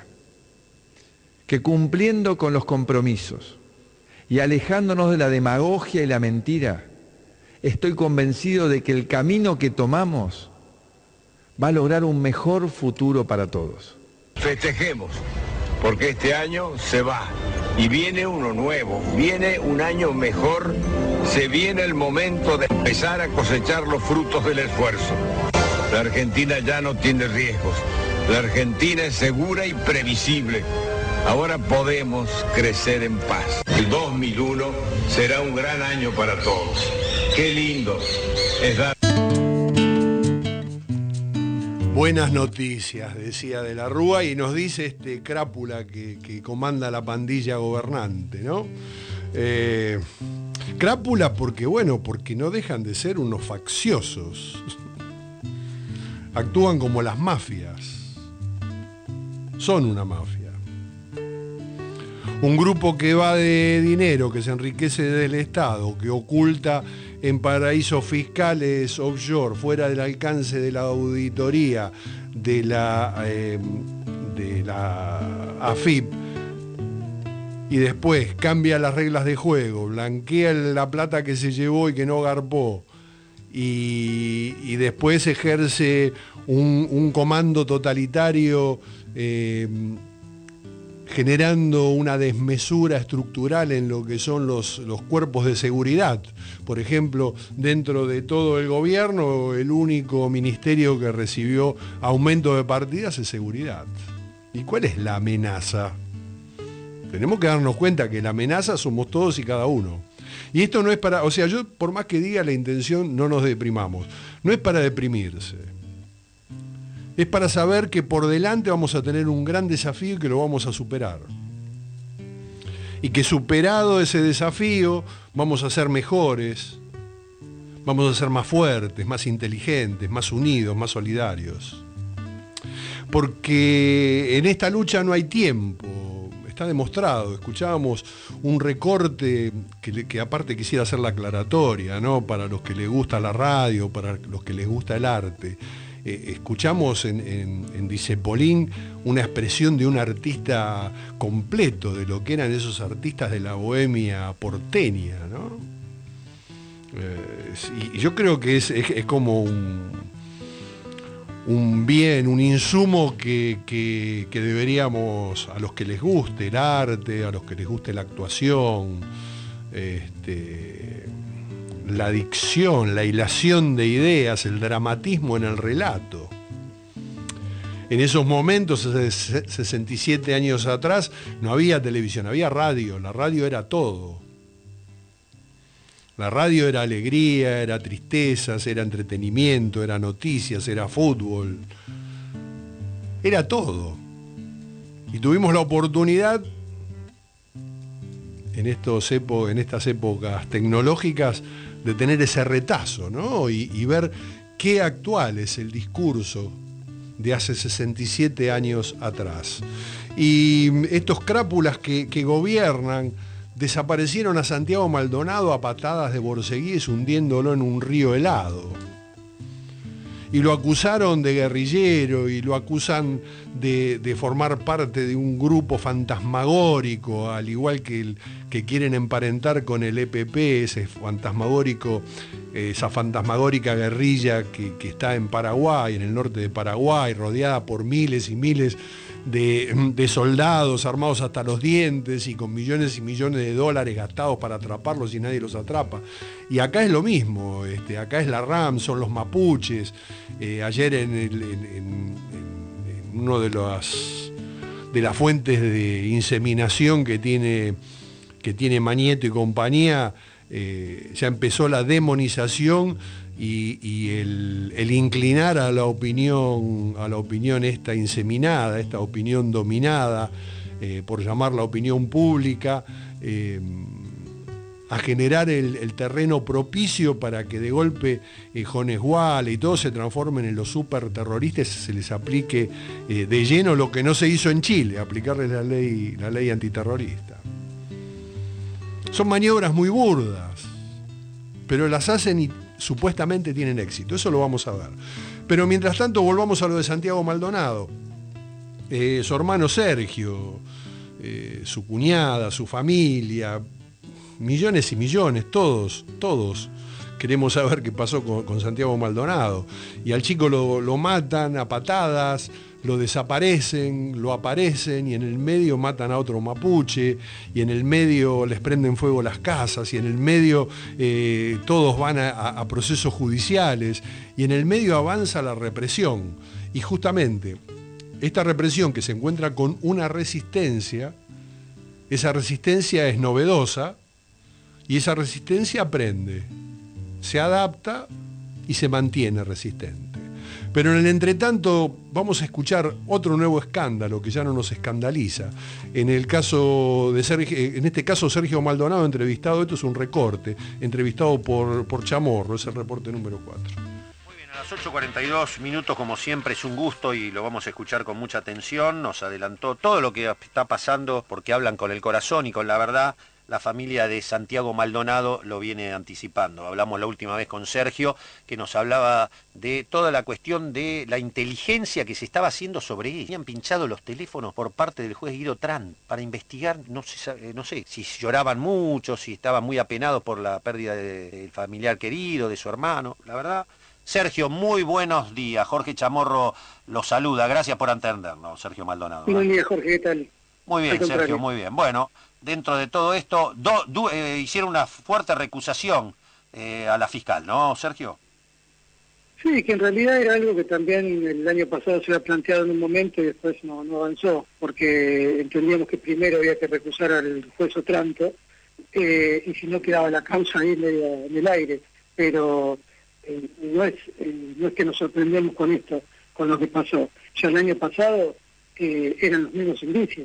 [SPEAKER 8] que cumpliendo con los compromisos y alejándonos de la demagogia y la mentira, estoy convencido de que el camino que tomamos va a lograr un mejor futuro para todos.
[SPEAKER 9] Festejemos, porque este año se va y viene uno nuevo, viene un año mejor, se viene el momento de empezar a cosechar los frutos del esfuerzo. La Argentina ya no tiene riesgos, la Argentina es segura y previsible. Ahora podemos crecer en paz. El dos mil uno será un gran año para todos. Qué lindo es dar...
[SPEAKER 1] Buenas noticias, decía de la Rúa, y nos dice este crápula que, que comanda la pandilla gobernante, ¿no? Eh, crápula porque, bueno, porque no dejan de ser unos facciosos. Actúan como las mafias. Son una mafia. Un grupo que va de dinero, que se enriquece del Estado, que oculta en paraísos fiscales offshore, fuera del alcance de la auditoría de la, eh, de la A F I P, y después cambia las reglas de juego, blanquea la plata que se llevó y que no garpó, y, y después ejerce un, un comando totalitario eh, generando una desmesura estructural en lo que son los, los cuerpos de seguridad. Por ejemplo, dentro de todo el gobierno, el único ministerio que recibió aumento de partidas es seguridad. ¿Y cuál es la amenaza? Tenemos que darnos cuenta que la amenaza somos todos y cada uno. Y esto no es para, o sea, yo por más que diga la intención, no nos deprimamos. No es para deprimirse. Es para saber que por delante vamos a tener un gran desafío y que lo vamos a superar. Y que superado ese desafío, vamos a ser mejores, vamos a ser más fuertes, más inteligentes, más unidos, más solidarios. Porque en esta lucha no hay tiempo, está demostrado. Escuchábamos un recorte que, que aparte quisiera hacer la aclaratoria, ¿no? Para los que les gusta la radio, para los que les gusta el arte. Eh, escuchamos en, en, en Discepolín una expresión de un artista completo, de lo que eran esos artistas de la bohemia porteña, ¿no? Eh, y yo creo que es, es, es como un, un bien, un insumo que, que, que deberíamos, a los que les guste el arte, a los que les guste la actuación, este... la dicción, la hilación de ideas, el dramatismo en el relato. En esos momentos, sesenta y siete años atrás, no había televisión, había radio. La radio era todo. La radio era alegría, era tristezas, era entretenimiento, era noticias, era fútbol. Era todo. Y tuvimos la oportunidad, en, estos epo- en estas épocas tecnológicas, de tener ese retazo, ¿no? Y, y ver qué actual es el discurso de hace sesenta y siete años atrás. Y estos crápulas que, que gobiernan desaparecieron a Santiago Maldonado a patadas de borceguíes hundiéndolo en un río helado. Y lo acusaron de guerrillero y lo acusan de, de formar parte de un grupo fantasmagórico, al igual que el que quieren emparentar con el E P P, ese fantasmagórico, esa fantasmagórica guerrilla que, que está en Paraguay, en el norte de Paraguay, rodeada por miles y miles de, de soldados armados hasta los dientes y con millones y millones de dólares gastados para atraparlos y nadie los atrapa. Y acá es lo mismo, este, acá es la RAM, son los mapuches. Eh, ayer en, el, en, en, en uno de las, de las fuentes de inseminación que tiene, que tiene Mañeto y compañía, eh, ya empezó la demonización y, y el, el inclinar a la opinión, a la opinión esta inseminada, esta opinión dominada, eh, por llamarla opinión pública, eh, a generar el, el terreno propicio para que de golpe eh, Jones Guale y todos se transformen en los superterroristas, se les aplique eh, de lleno lo que no se hizo en Chile, aplicarles la ley, la ley antiterrorista. Son maniobras muy burdas, pero las hacen y supuestamente tienen éxito, eso lo vamos a ver. Pero mientras tanto volvamos a lo de Santiago Maldonado. Eh, su hermano Sergio, eh, su cuñada, su familia, millones y millones, todos, todos queremos saber qué pasó con, con Santiago Maldonado. Y al chico lo, lo matan a patadas, lo desaparecen, lo aparecen y en el medio matan a otro mapuche y en el medio les prenden fuego las casas y en el medio eh, todos van a, a procesos judiciales y en el medio avanza la represión. Y justamente esta represión que se encuentra con una resistencia, esa resistencia es novedosa y esa resistencia aprende, se adapta y se mantiene resistente. Pero en el entretanto vamos a escuchar otro nuevo escándalo que ya no nos escandaliza. En el caso de Sergio, en este caso Sergio Maldonado entrevistado, esto es un recorte, entrevistado por, por Chamorro, es el reporte número cuatro.
[SPEAKER 10] Muy bien, a las ocho cuarenta y dos minutos, como siempre, es un gusto y lo vamos a escuchar con mucha atención. Nos adelantó todo lo que está pasando porque hablan con el corazón y con la verdad. La familia de Santiago Maldonado lo viene anticipando. Hablamos la última vez con Sergio, que nos hablaba de toda la cuestión de la inteligencia que se estaba haciendo sobre él. Habían pinchado los teléfonos por parte del juez Guido Trant para investigar, no sé, no sé si lloraban mucho, si estaban muy apenados por la pérdida del familiar querido, de su hermano. La verdad, Sergio, muy buenos días. Jorge Chamorro lo saluda. Gracias por atendernos, Sergio Maldonado.
[SPEAKER 11] Buen día, Jorge, ¿qué tal?
[SPEAKER 10] Muy bien, Sergio, muy bien. Bueno, dentro de todo esto, do, do, eh, hicieron una fuerte recusación eh, a la fiscal, ¿no, Sergio?
[SPEAKER 11] Sí, que en realidad era algo que también el año pasado se había planteado en un momento y después no, no avanzó, porque entendíamos que primero había que recusar al juez Otranto eh, y si no quedaba la causa ahí medio en el aire. Pero eh, no, es, eh, no es que nos sorprendemos con esto, con lo que pasó. Ya el año pasado eh, eran los mismos indicios.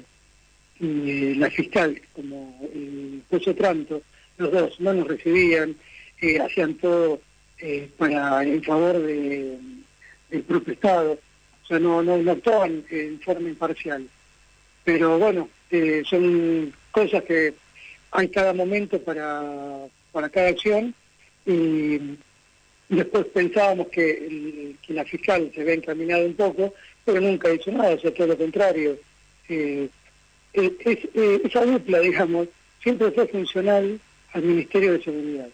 [SPEAKER 11] Y eh, la fiscal como el juez Otranto, los dos no nos recibían, eh, hacían todo eh, para en favor de, del propio Estado, o sea, no, no, no actuaban en forma imparcial. Pero bueno, eh, son cosas que hay cada momento para, para cada acción y después pensábamos que, el, que la fiscal se había encaminado un poco, pero nunca hizo nada, o sea, todo lo contrario. Eh, Eh, es, eh, esa dupla, digamos, siempre fue funcional al Ministerio de Seguridad.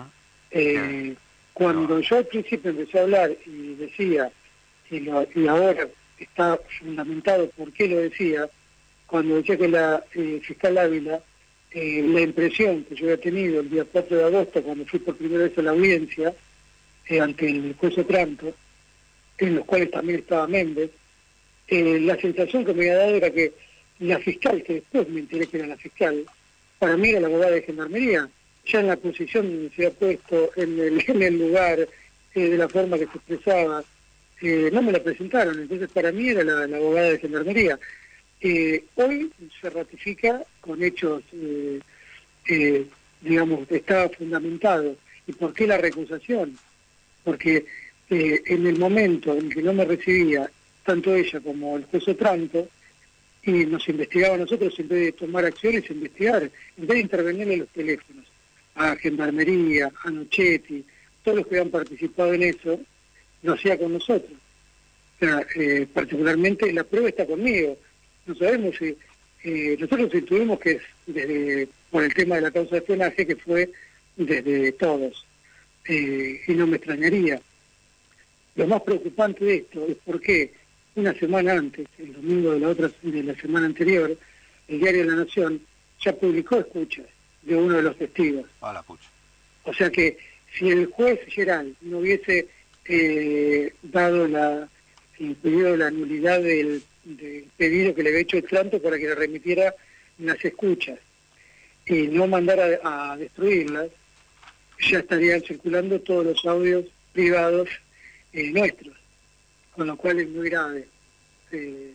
[SPEAKER 11] Eh, cuando yo al principio empecé a hablar y decía, y, lo, y ahora está fundamentado por qué lo decía, cuando decía que la eh, fiscal Ávila, eh, la impresión que yo había tenido el día cuatro de agosto, cuando fui por primera vez a la audiencia, eh, ante el juez Otranto, en los cuales también estaba Méndez, eh, la sensación que me había dado era que la fiscal, que después me enteré que era la fiscal, para mí era la abogada de Gendarmería, ya en la posición donde se había puesto, en el, en el lugar, eh, de la forma que se expresaba, eh, no me la presentaron, entonces para mí era la, la abogada de Gendarmería. Eh, hoy se ratifica con hechos, eh, eh, digamos, estaba fundamentado. ¿Y por qué la recusación? Porque eh, en el momento en que no me recibía tanto ella como el juez Otranto, y nos investigaba a nosotros en vez de tomar acciones, investigar, en vez de intervenir en los teléfonos, a Gendarmería, a Nochetti, todos los que habían participado en eso, lo hacía con nosotros. O sea, eh, particularmente la prueba está conmigo. No sabemos si... Eh, nosotros intuimos que es desde, por el tema de la causa de espionaje, que fue desde todos. Eh, y no me extrañaría. Lo más preocupante de esto es porque una semana antes, el domingo de la otra de la semana anterior, el diario La Nación ya publicó escuchas de uno de los testigos.
[SPEAKER 10] A la pucha.
[SPEAKER 11] O sea que si el juez Geral no hubiese eh, dado la el pedido de la nulidad del, del pedido que le había hecho el Otranto para que le remitiera las escuchas y no mandara a, a destruirlas, ya estarían circulando todos los audios privados eh, nuestros, con lo cual es muy grave. Eh,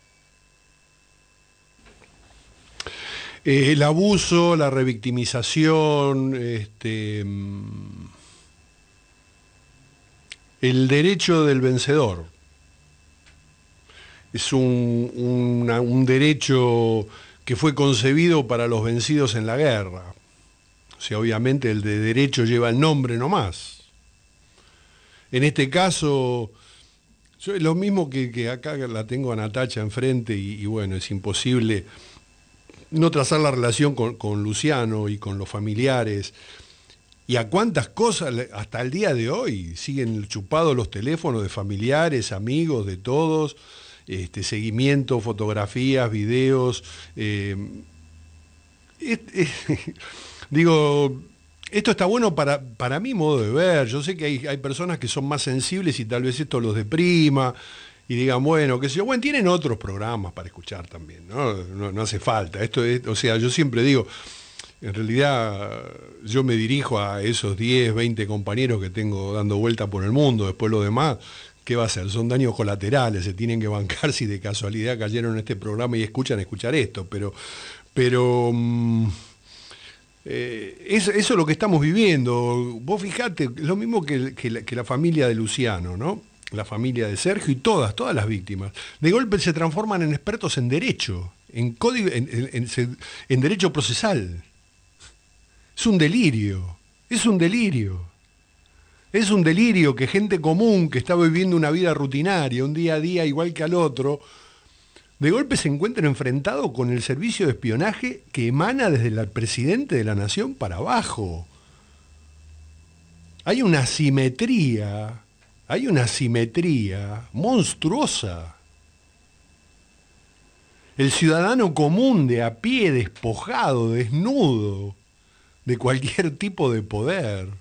[SPEAKER 1] Eh, el abuso, la revictimización, este, el derecho del vencedor. Es un, una, un derecho que fue concebido para los vencidos en la guerra. O sea, obviamente el de derecho lleva el nombre nomás. En este caso, yo es lo mismo que, que acá la tengo a Natacha enfrente y, y bueno, es imposible no trazar la relación con, con Luciano y con los familiares. Y a cuántas cosas, hasta el día de hoy, siguen chupados los teléfonos de familiares, amigos, de todos, este, seguimiento, fotografías, videos. Eh, es, es, digo, esto está bueno para, para mi modo de ver. Yo sé que hay, hay personas que son más sensibles y tal vez esto los deprima. Y digan, bueno, qué sé yo, bueno, tienen otros programas para escuchar también, ¿no? No, no hace falta. Esto es, o sea, yo siempre digo, en realidad yo me dirijo a esos diez, veinte compañeros que tengo dando vuelta por el mundo, después lo demás, ¿qué va a ser? Son daños colaterales, se tienen que bancar si de casualidad cayeron en este programa y escuchan escuchar esto, pero, pero eh, eso, eso es lo que estamos viviendo. Vos fijate, es lo mismo que, que, la, que la familia de Luciano, ¿no? La familia de Sergio y todas, todas las víctimas, de golpe se transforman en expertos en derecho, en código, en, en, en, en derecho procesal. Es un delirio, es un delirio. Es un delirio que gente común que está viviendo una vida rutinaria, un día a día igual que al otro, de golpe se encuentra enfrentado con el servicio de espionaje que emana desde el presidente de la nación para abajo. Hay una asimetría. Hay una asimetría monstruosa. El ciudadano común de a pie, despojado, desnudo de cualquier tipo de poder,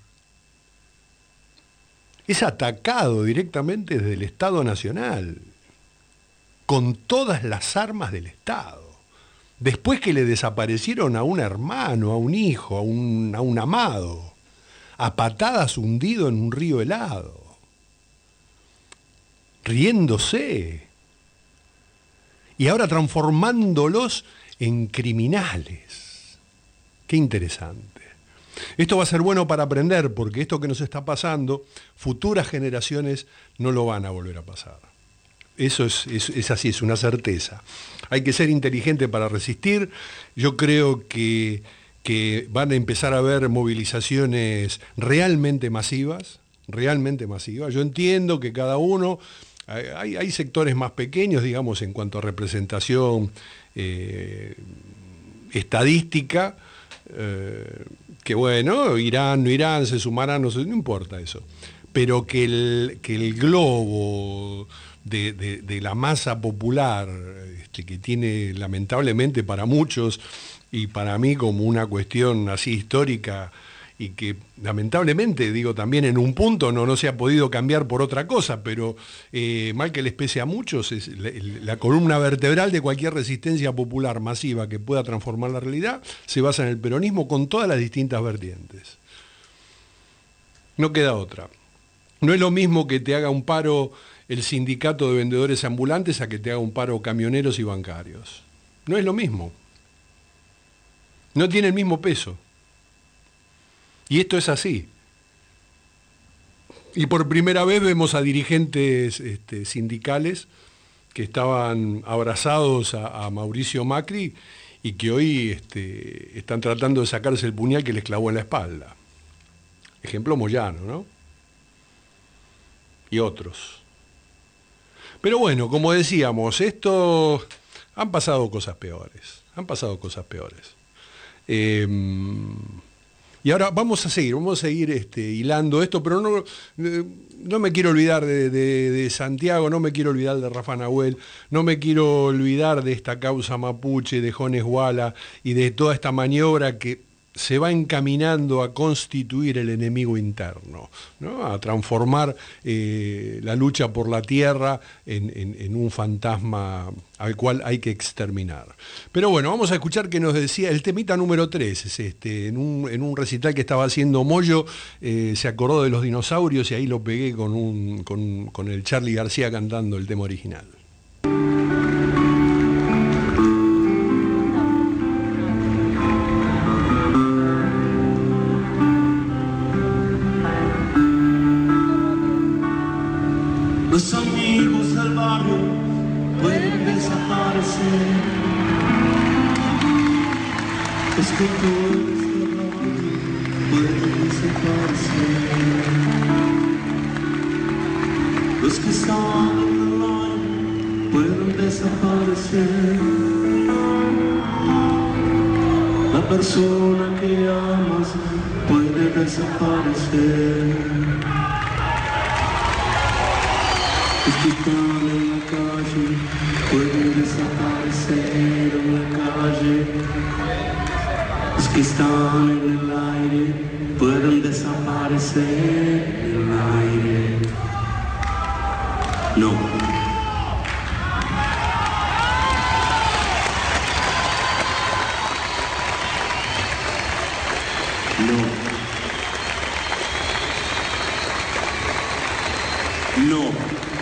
[SPEAKER 1] es atacado directamente desde el Estado Nacional, con todas las armas del Estado. Después que le desaparecieron a un hermano, a un hijo, a un, a un amado, a patadas hundido en un río helado. Riéndose y ahora transformándolos en criminales. Qué interesante. Esto va a ser bueno para aprender, porque esto que nos está pasando, futuras generaciones no lo van a volver a pasar. Eso es, es, es así, es una certeza. Hay que ser inteligente para resistir. Yo creo que, que van a empezar a haber movilizaciones realmente masivas, realmente masivas. Yo entiendo que cada uno... Hay, hay sectores más pequeños, digamos, en cuanto a representación eh, estadística, eh, que bueno, irán, no irán, se sumarán, no, no importa eso. Pero que el, que el globo de, de, de la masa popular, este, que tiene lamentablemente para muchos y para mí como una cuestión así histórica, y que lamentablemente, digo, también en un punto no, no se ha podido cambiar por otra cosa, pero eh, mal que les pese a muchos, es la, la columna vertebral de cualquier resistencia popular masiva que pueda transformar la realidad se basa en el peronismo con todas las distintas vertientes. No queda otra. No es lo mismo que te haga un paro el sindicato de vendedores ambulantes a que te haga un paro camioneros y bancarios. No es lo mismo. No tiene el mismo peso. Y esto es así. Y por primera vez vemos a dirigentes este, sindicales que estaban abrazados a, a Mauricio Macri y que hoy este, están tratando de sacarse el puñal que les clavó en la espalda. Ejemplo Moyano, ¿no? Y otros. Pero bueno, como decíamos, esto han pasado cosas peores, han pasado cosas peores. Eh, y ahora vamos a seguir, vamos a seguir este, hilando esto, pero no, no me quiero olvidar de, de, de Santiago, no me quiero olvidar de Rafa Nahuel, no me quiero olvidar de esta causa mapuche, de Jones Wala y de toda esta maniobra que se va encaminando a constituir el enemigo interno, ¿no? A transformar eh, la lucha por la tierra en, en, en un fantasma al cual hay que exterminar. Pero bueno, vamos a escuchar que nos decía el temita número tres, es este, en, un, en un recital que estaba haciendo Moyo, eh, se acordó de los dinosaurios y ahí lo pegué con, un, con, con el Charly García cantando el tema original.
[SPEAKER 12] Los amigos del barrio pueden desaparecer. Escritores de radio pueden desaparecer. Los que están en el aire pueden desaparecer. La persona que amas puede desaparecer. Los que están en la calle pueden desaparecer en la calle. Los que están en el aire pueden desaparecer en el aire. No. No. No.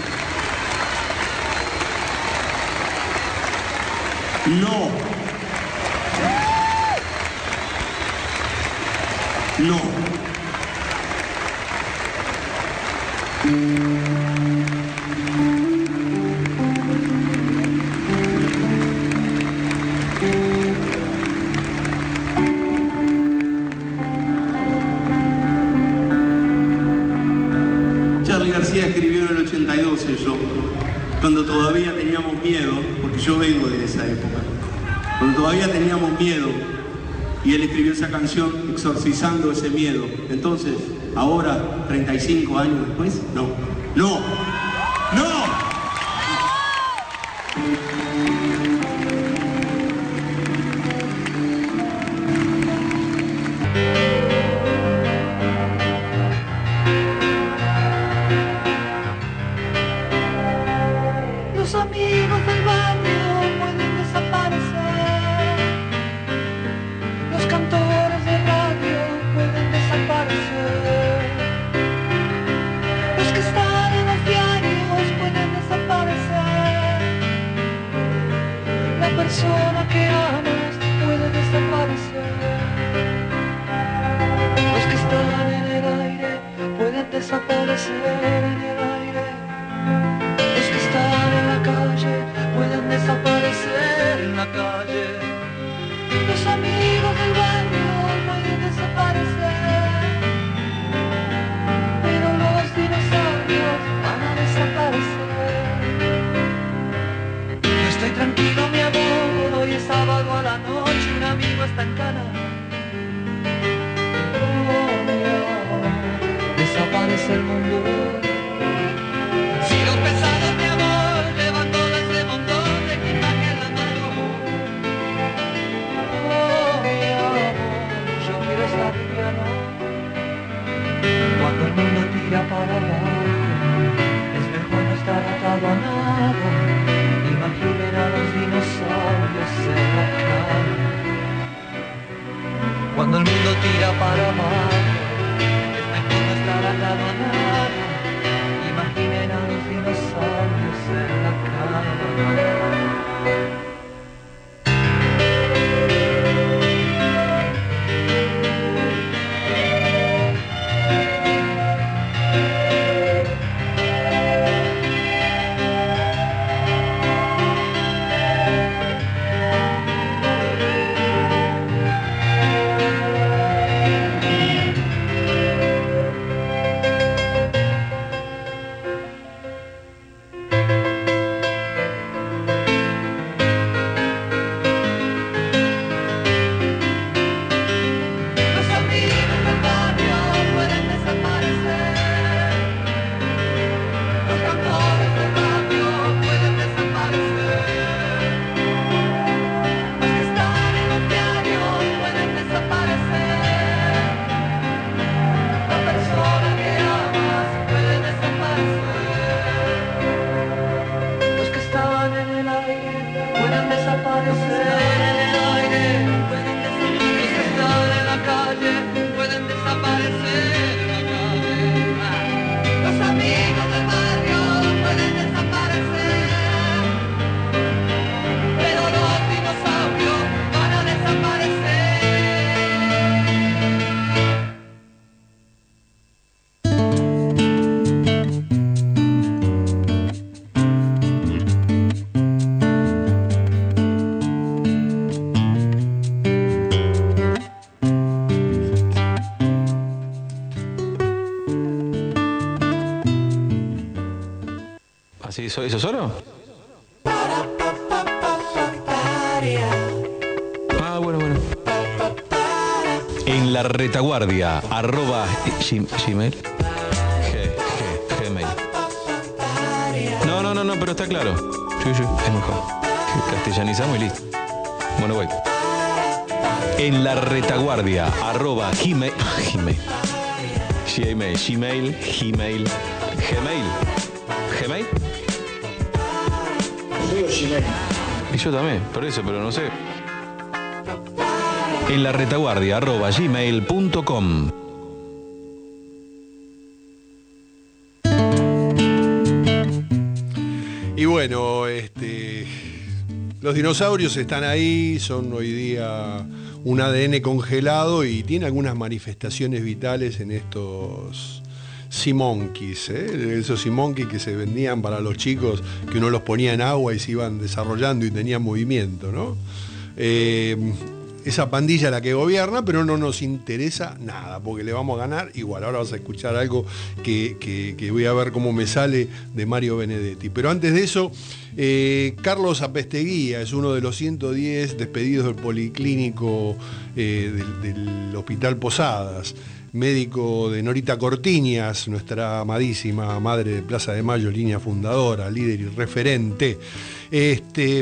[SPEAKER 12] No. No. Charly García escribió en el ochenta y dos eso, cuando todavía teníamos miedo, porque yo vengo de esa época, cuando todavía teníamos miedo, y él escribió esa canción exorcizando ese miedo. Entonces, ahora, treinta y cinco años después, no, no, no.
[SPEAKER 13] Los amigos del barrio pueden desaparecer. Los cantores de radio pueden desaparecer. Los que están en los diarios pueden desaparecer. La persona que amas puede desaparecer. Los que están en el aire pueden desaparecer en el aire. Los que están en la calle pueden desaparecer en la calle. Los amigos del barrio pueden desaparecer, pero los dinosaurios van a desaparecer. Yo estoy tranquilo, mi amor, hoy es sábado a la noche, un amigo está en cana. Oh, mi amor, desaparece el mundo. Si lo pesado, mi amor, levanto de ese montón de equipaje en la mano. Oh, mi amor, yo quiero estar liviano. Cuando el mundo tira para abajo, es mejor no estar atado a nada. Imaginen a los dinosaurios en la cama. Cuando el mundo tira para abajo, es mejor no estar atado a nada. Imaginen a los dinosaurios en la cama.
[SPEAKER 14] ¿Así, eso, eso solo? Ah, bueno, bueno. En la retaguardia, arroba gmail. G, G, Gmail. No, no, no, no, pero está claro. Sí, sí, es mejor. Castellanizamos y listo. Bueno, voy. En la retaguardia, arroba gmail. Gmail. Gmail, Gmail, Gmail, Gmail. ¿Gmail?
[SPEAKER 15] Yo digo Gmail.
[SPEAKER 14] Y yo también, por eso, pero no sé. En la retaguardia, arroba gmail punto com.
[SPEAKER 1] Y bueno, este, los dinosaurios están ahí, son hoy día un A D N congelado y tiene algunas manifestaciones vitales en estos sea monkeys, ¿eh? Esos sea monkeys que se vendían para los chicos, que uno los ponía en agua y se iban desarrollando y tenían movimiento, ¿no? Eh, esa pandilla la que gobierna, pero no nos interesa nada, porque le vamos a ganar igual. Ahora vas a escuchar algo que, que, que voy a ver cómo me sale de Mario Benedetti. Pero antes de eso, eh, Carlos Apesteguía es uno de los ciento diez despedidos del Policlínico eh, del, del Hospital Posadas, médico de Norita Cortiñas, nuestra amadísima madre de Plaza de Mayo, línea fundadora, líder y referente. Este...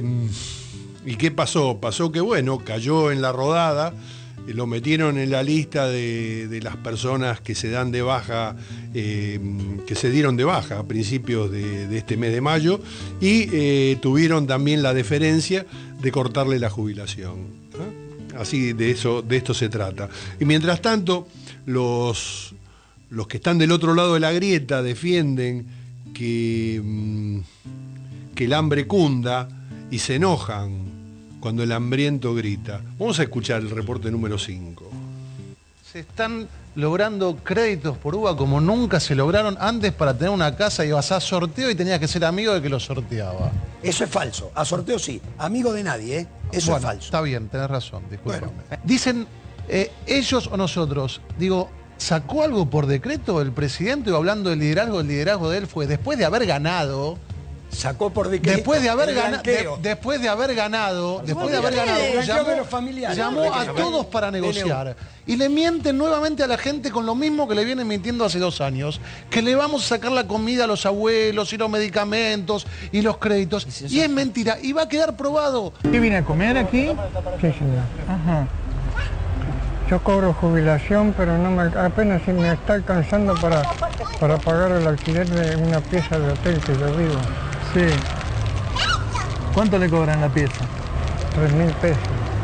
[SPEAKER 1] ¿Y qué pasó? Pasó que, bueno, cayó en la rodada, lo metieron en la lista de, de las personas que se dan de baja, eh, que se dieron de baja a principios de, de este mes de mayo y eh, tuvieron también la deferencia de cortarle la jubilación. ¿eh? Así de, eso, de esto se trata. Y mientras tanto, los, los que están del otro lado de la grieta defienden que, que el hambre cunda y se enojan cuando el hambriento grita. Vamos a escuchar el reporte número cinco.
[SPEAKER 16] Se están logrando créditos por uva como nunca se lograron antes. Para tener una casa ibas a sorteo y tenías que ser amigo de que lo sorteaba.
[SPEAKER 15] Eso es falso. A sorteo sí. Amigo de nadie, ¿eh? Eso
[SPEAKER 16] bueno,
[SPEAKER 15] es falso.
[SPEAKER 16] Está bien, tenés razón, discúlpame.
[SPEAKER 15] Bueno.
[SPEAKER 16] Dicen, eh, ellos o nosotros, digo, ¿sacó algo por decreto el presidente? O hablando del liderazgo, el liderazgo de él fue después de haber ganado...
[SPEAKER 15] Sacó por decreto.
[SPEAKER 16] Después de haber ganado, de, después de haber ganado, después de haber ganado, llamó, llamó a todos para negociar. Y le mienten nuevamente a la gente con lo mismo que le vienen mintiendo hace dos años, que le vamos a sacar la comida a los abuelos y los medicamentos y los créditos. Y es mentira, y va a quedar probado.
[SPEAKER 17] ¿Qué viene a comer aquí?
[SPEAKER 18] Sí, señor.
[SPEAKER 17] Ajá.
[SPEAKER 18] Yo cobro jubilación, pero no me, apenas si me está alcanzando para, para pagar el alquiler de una pieza de hotel que yo vivo.
[SPEAKER 17] Sí. ¿Cuánto le cobran la pieza?
[SPEAKER 18] Tres mil pesos.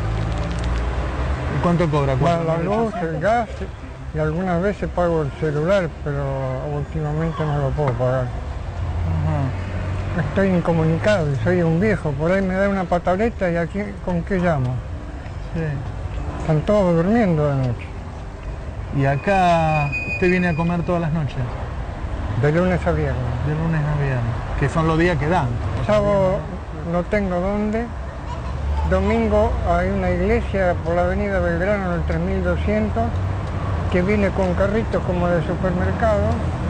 [SPEAKER 17] ¿Y cuánto cobra?
[SPEAKER 18] Bueno, la luz, el gas y algunas veces pago el celular, pero últimamente no lo puedo pagar. Ajá. Estoy incomunicado y soy un viejo. Por ahí me da una pataleta y aquí ¿con qué llamo?
[SPEAKER 17] Sí.
[SPEAKER 18] Están todos durmiendo de noche.
[SPEAKER 17] ¿Y acá usted viene a comer todas las noches?
[SPEAKER 18] De lunes a viernes.
[SPEAKER 17] De lunes a viernes. Que son los días que dan.
[SPEAKER 18] Sábado no tengo dónde. Domingo hay una iglesia por la avenida Belgrano, en el tres mil doscientos, que viene con carritos como de supermercado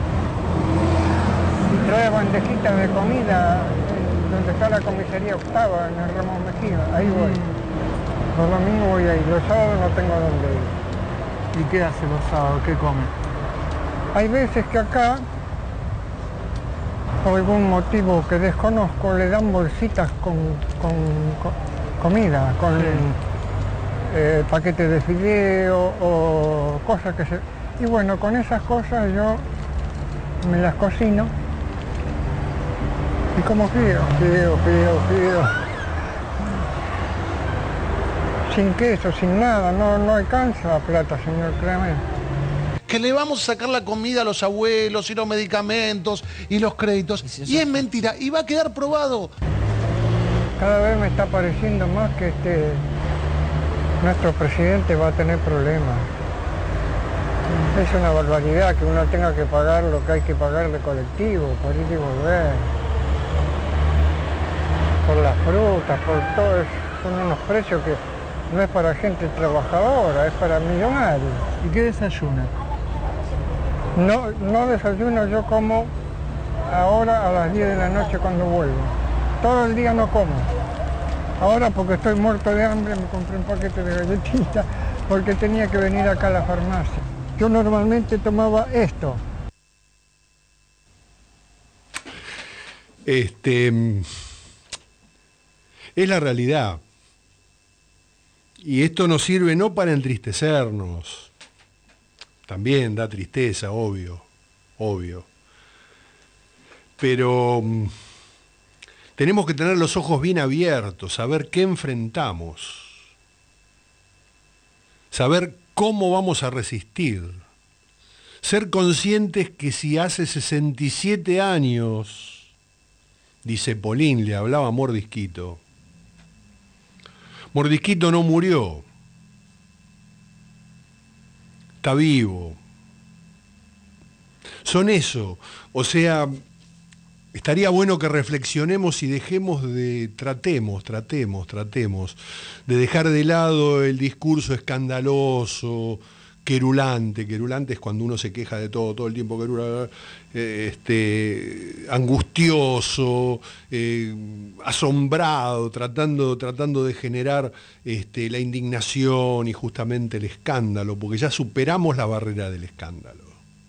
[SPEAKER 18] y trae bandejitas de comida donde está la comisaría octava, en el Ramón Mejía. Ahí voy. Los domingos voy ahí. Los sábados no tengo dónde ir.
[SPEAKER 17] ¿Y qué hace los sábados? ¿Qué come?
[SPEAKER 18] Hay veces que acá, por algún motivo que desconozco, le dan bolsitas con, con, con comida, con sí. eh, paquetes de fideo o cosas que se... Y bueno, con esas cosas yo me las cocino y como fideo, fideo, fideo, fideo. Sin queso, sin nada, no, no alcanza la plata, señor, créame.
[SPEAKER 16] Que le vamos a sacar la comida a los abuelos y los medicamentos y los créditos. Y es mentira, y va a quedar probado.
[SPEAKER 18] Cada vez me está pareciendo más que este nuestro presidente va a tener problemas. Es una barbaridad que uno tenga que pagar lo que hay que pagar de colectivo, por ir y volver. Por las frutas, por todo eso. Son unos precios que no es para gente trabajadora, es para millonarios.
[SPEAKER 17] ¿Y qué desayuna?
[SPEAKER 18] No, no desayuno, yo como ahora a las diez de la noche cuando vuelvo. Todo el día no como. Ahora porque estoy muerto de hambre me compré un paquete de galletitas porque tenía que venir acá a la farmacia. Yo normalmente tomaba esto.
[SPEAKER 1] Este, es la realidad. Y esto nos sirve no para entristecernos. También da tristeza, obvio, obvio. Pero um, tenemos que tener los ojos bien abiertos, saber qué enfrentamos, saber cómo vamos a resistir, ser conscientes que si hace sesenta y siete años, dice Polín, le hablaba a Mordisquito, Mordisquito no murió, está vivo. Son eso, o sea, estaría bueno que reflexionemos y dejemos de, tratemos, tratemos, tratemos, de dejar de lado el discurso escandaloso, querulante, querulante es cuando uno se queja de todo, todo el tiempo querula, este, angustioso, eh, asombrado, tratando, tratando de generar este, la indignación y justamente el escándalo, porque ya superamos la barrera del escándalo.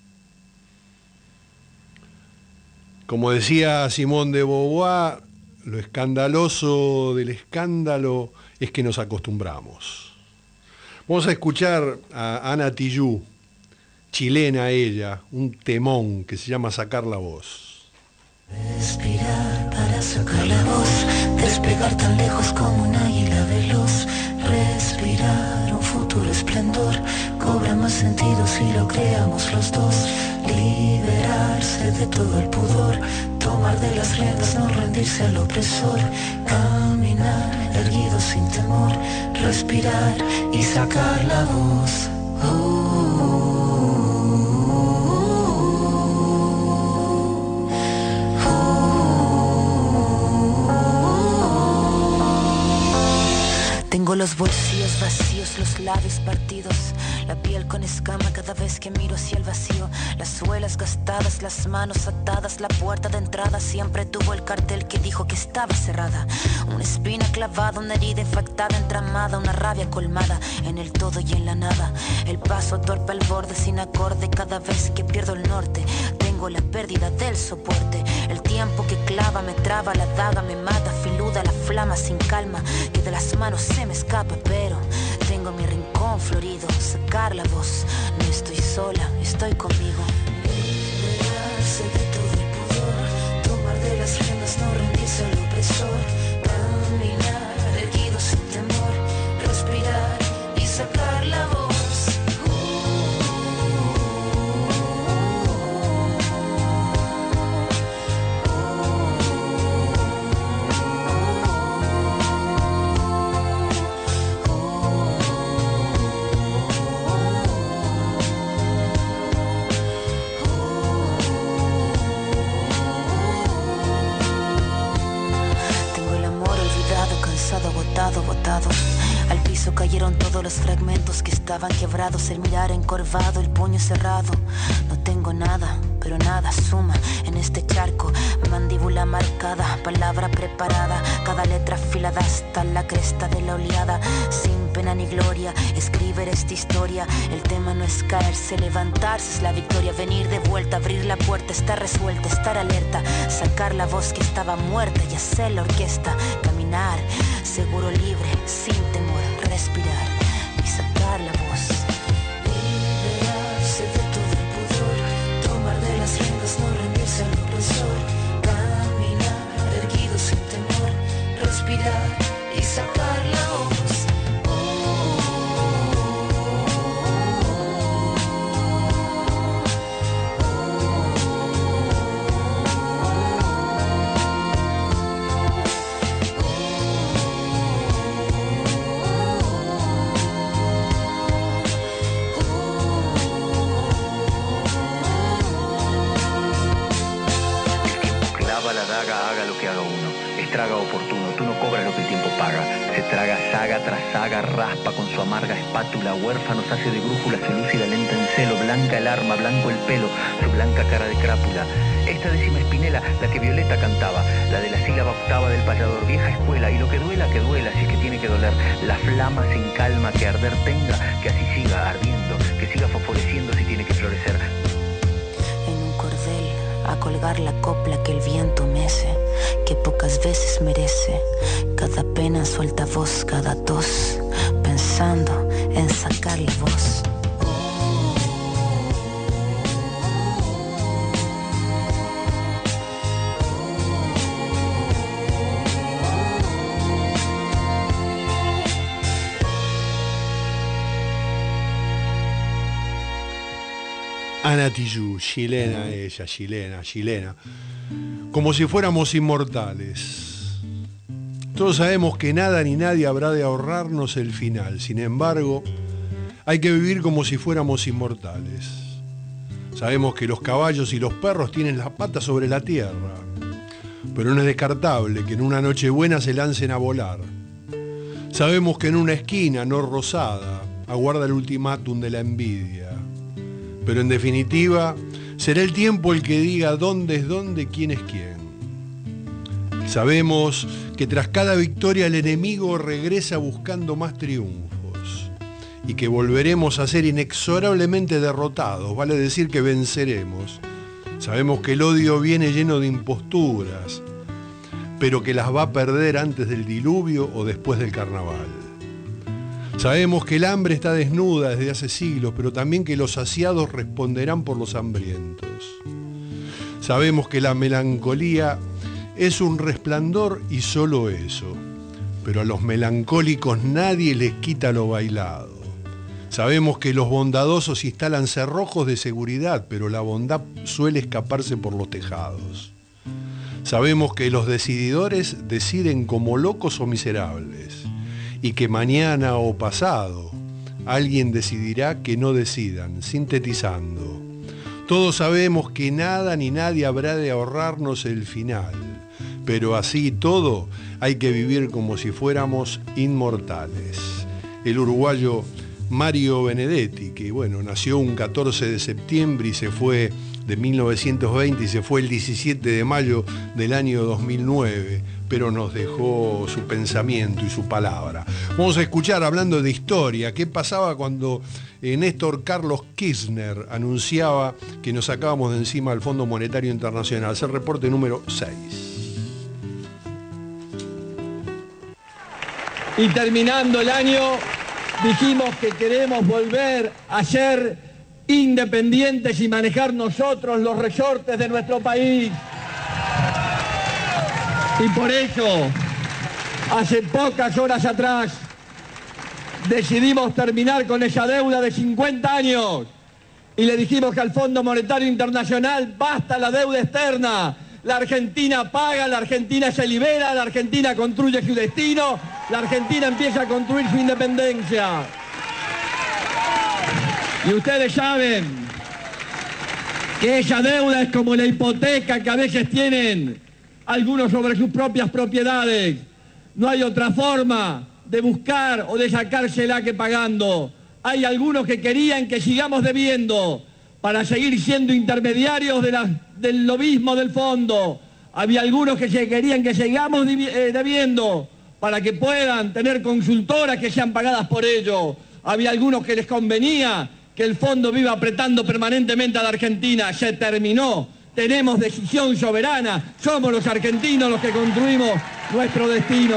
[SPEAKER 1] Como decía Simone de Beauvoir, lo escandaloso del escándalo es que nos acostumbramos. Vamos a escuchar a Ana Tijoux, chilena ella, un temón que se llama Sacar la Voz.
[SPEAKER 19] Respirar para sacar la voz, despegar tan lejos como un águila veloz. Respirar un futuro esplendor, cobra más sentido si lo creamos los dos. Liberarse de todo el pudor, tomar de las riendas, no rendirse al opresor. Caminar erguido sin temor, respirar y sacar la voz. Uh. Tengo los bolsillos vacíos, los labios partidos, la piel con escama cada vez que miro hacia el vacío, las suelas gastadas, las manos atadas, la puerta de entrada siempre tuvo el cartel que dijo que estaba cerrada. Una espina clavada, una herida infectada, entramada, una rabia colmada en el todo y en la nada. El paso torpe al borde sin acorde cada vez que pierdo el norte. Tengo la pérdida del soporte, el tiempo que clava me traba, la daga me mata, filuda la flama sin calma, que de las manos se me escapa, pero tengo mi rincón florido, sacar la voz, no estoy sola, estoy conmigo. Liberarse de todo el pudor, tomar de las riendas, no rendirse al opresor, caminar erguido sin temor, respirar y sacar la voz. Botado, botado, al piso cayeron todos los fragmentos que estaban quebrados, el mirar encorvado, el puño cerrado. No tengo nada, pero nada suma en este charco, mandíbula marcada, palabra preparada, cada letra afilada hasta la cresta de la oleada, sin pena ni gloria, escribir esta historia. El tema no es caerse, levantarse es la victoria, venir de vuelta, abrir la puerta, estar resuelta, estar alerta, sacar la voz que estaba muerta y hacer la orquesta, caminar seguro, libre, sin temor, respirar y sacar la voz. Liberarse de todo el pudor, tomar de las riendas, no rendirse al opresor, caminar erguido sin temor, respirar y sacar la voz.
[SPEAKER 20] Haga lo que haga uno, estraga oportuno, tú no cobras lo que el tiempo paga, se traga saga tras saga, raspa con su amarga espátula, huérfanos hace de brújula, se lúcida lenta en celo, blanca el arma, blanco el pelo, su blanca cara de crápula. Este esa décima espinela, la que Violeta cantaba, la de la sílaba octava del payador, vieja escuela, y lo que duela, que duela, si es que tiene que doler, la flama sin calma que arder tenga, que así siga ardiendo, que siga fosforeciendo si tiene que florecer.
[SPEAKER 19] En un cordel, a colgar la copla que el viento mece, que pocas veces merece, cada pena suelta voz, cada tos, pensando en sacar la voz.
[SPEAKER 1] Ana Tijoux, chilena ella, chilena, chilena. Como si fuéramos inmortales. Todos sabemos que nada ni nadie habrá de ahorrarnos el final. Sin embargo, hay que vivir como si fuéramos inmortales. Sabemos que los caballos y los perros tienen las patas sobre la tierra. Pero no es descartable que en una noche buena se lancen a volar. Sabemos que en una esquina no rosada aguarda el ultimátum de la envidia. Pero en definitiva, será el tiempo el que diga dónde es dónde, quién es quién. Sabemos que tras cada victoria el enemigo regresa buscando más triunfos y que volveremos a ser inexorablemente derrotados, vale decir que venceremos. Sabemos que el odio viene lleno de imposturas, pero que las va a perder antes del diluvio o después del carnaval. Sabemos que el hambre está desnuda desde hace siglos, pero también que los saciados responderán por los hambrientos. Sabemos que la melancolía es un resplandor y solo eso, pero a los melancólicos nadie les quita lo bailado. Sabemos que los bondadosos instalan cerrojos de seguridad, pero la bondad suele escaparse por los tejados. Sabemos que los decididores deciden como locos o miserables, y que mañana o pasado alguien decidirá que no decidan, sintetizando. Todos sabemos que nada ni nadie habrá de ahorrarnos el final, pero así todo hay que vivir como si fuéramos inmortales. El uruguayo Mario Benedetti, que bueno, nació un catorce de septiembre y se fue de mil novecientos veinte y se fue el diecisiete de mayo del año dos mil nueve, pero nos dejó su pensamiento y su palabra. Vamos a escuchar, hablando de historia, qué pasaba cuando Néstor Carlos Kirchner anunciaba que nos sacábamos de encima el Fondo Monetario Internacional. Es el reporte número seis.
[SPEAKER 21] Y terminando el año, dijimos que queremos volver a ser independientes y manejar nosotros los resortes de nuestro país. Y por eso, hace pocas horas atrás, decidimos terminar con esa deuda de cincuenta años y le dijimos que al Fondo Monetario Internacional basta la deuda externa. La Argentina paga, la Argentina se libera, la Argentina construye su destino, la Argentina empieza a construir su independencia. Y ustedes saben que esa deuda es como la hipoteca que a veces tienen algunos sobre sus propias propiedades. No hay otra forma de buscar o de sacársela que pagando. Hay algunos que querían que sigamos debiendo para seguir siendo intermediarios de la, del lobismo del fondo. Había algunos que se querían que sigamos debiendo para que puedan tener consultoras que sean pagadas por ello. Había algunos que les convenía que el fondo viva apretando permanentemente a la Argentina. Se terminó. Tenemos decisión soberana. Somos los argentinos los que construimos nuestro destino.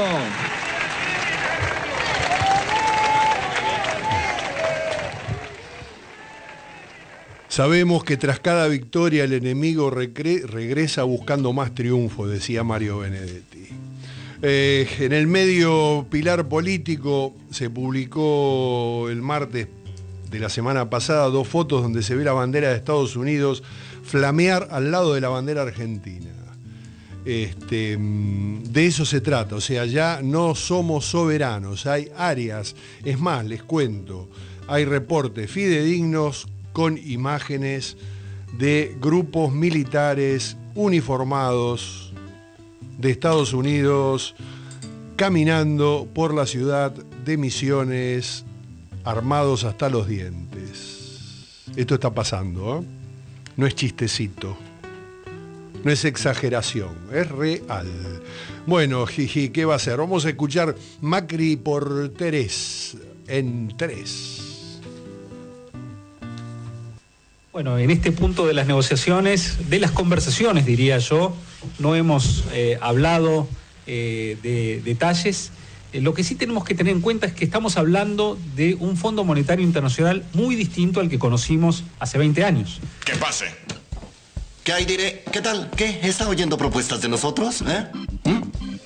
[SPEAKER 1] Sabemos que tras cada victoria el enemigo regresa buscando más triunfo, decía Mario Benedetti. Eh, en el medio Pilar Político se publicó el martes de la semana pasada dos fotos donde se ve la bandera de Estados Unidos flamear al lado de la bandera argentina. Este, de eso se trata, o sea, ya no somos soberanos, hay áreas, es más, les cuento, hay reportes fidedignos con imágenes de grupos militares uniformados de Estados Unidos caminando por la ciudad de Misiones, armados hasta los dientes. Esto está pasando, ¿eh? No es chistecito. no es exageración, es real. Bueno, jiji, ¿qué va a hacer? Vamos a escuchar Macri por Terés, en tres.
[SPEAKER 5] Bueno, en este punto de las negociaciones, de las conversaciones, diría yo, no hemos eh, hablado eh, de detalles. Eh, lo que sí tenemos que tener en cuenta es que estamos hablando de un Fondo Monetario Internacional muy distinto al que conocimos hace veinte años.
[SPEAKER 22] ¿Qué pase? ¿Qué hay, diré? ¿Qué tal? ¿Qué? ¿Está oyendo propuestas de nosotros? ¿Eh? ¿Mm?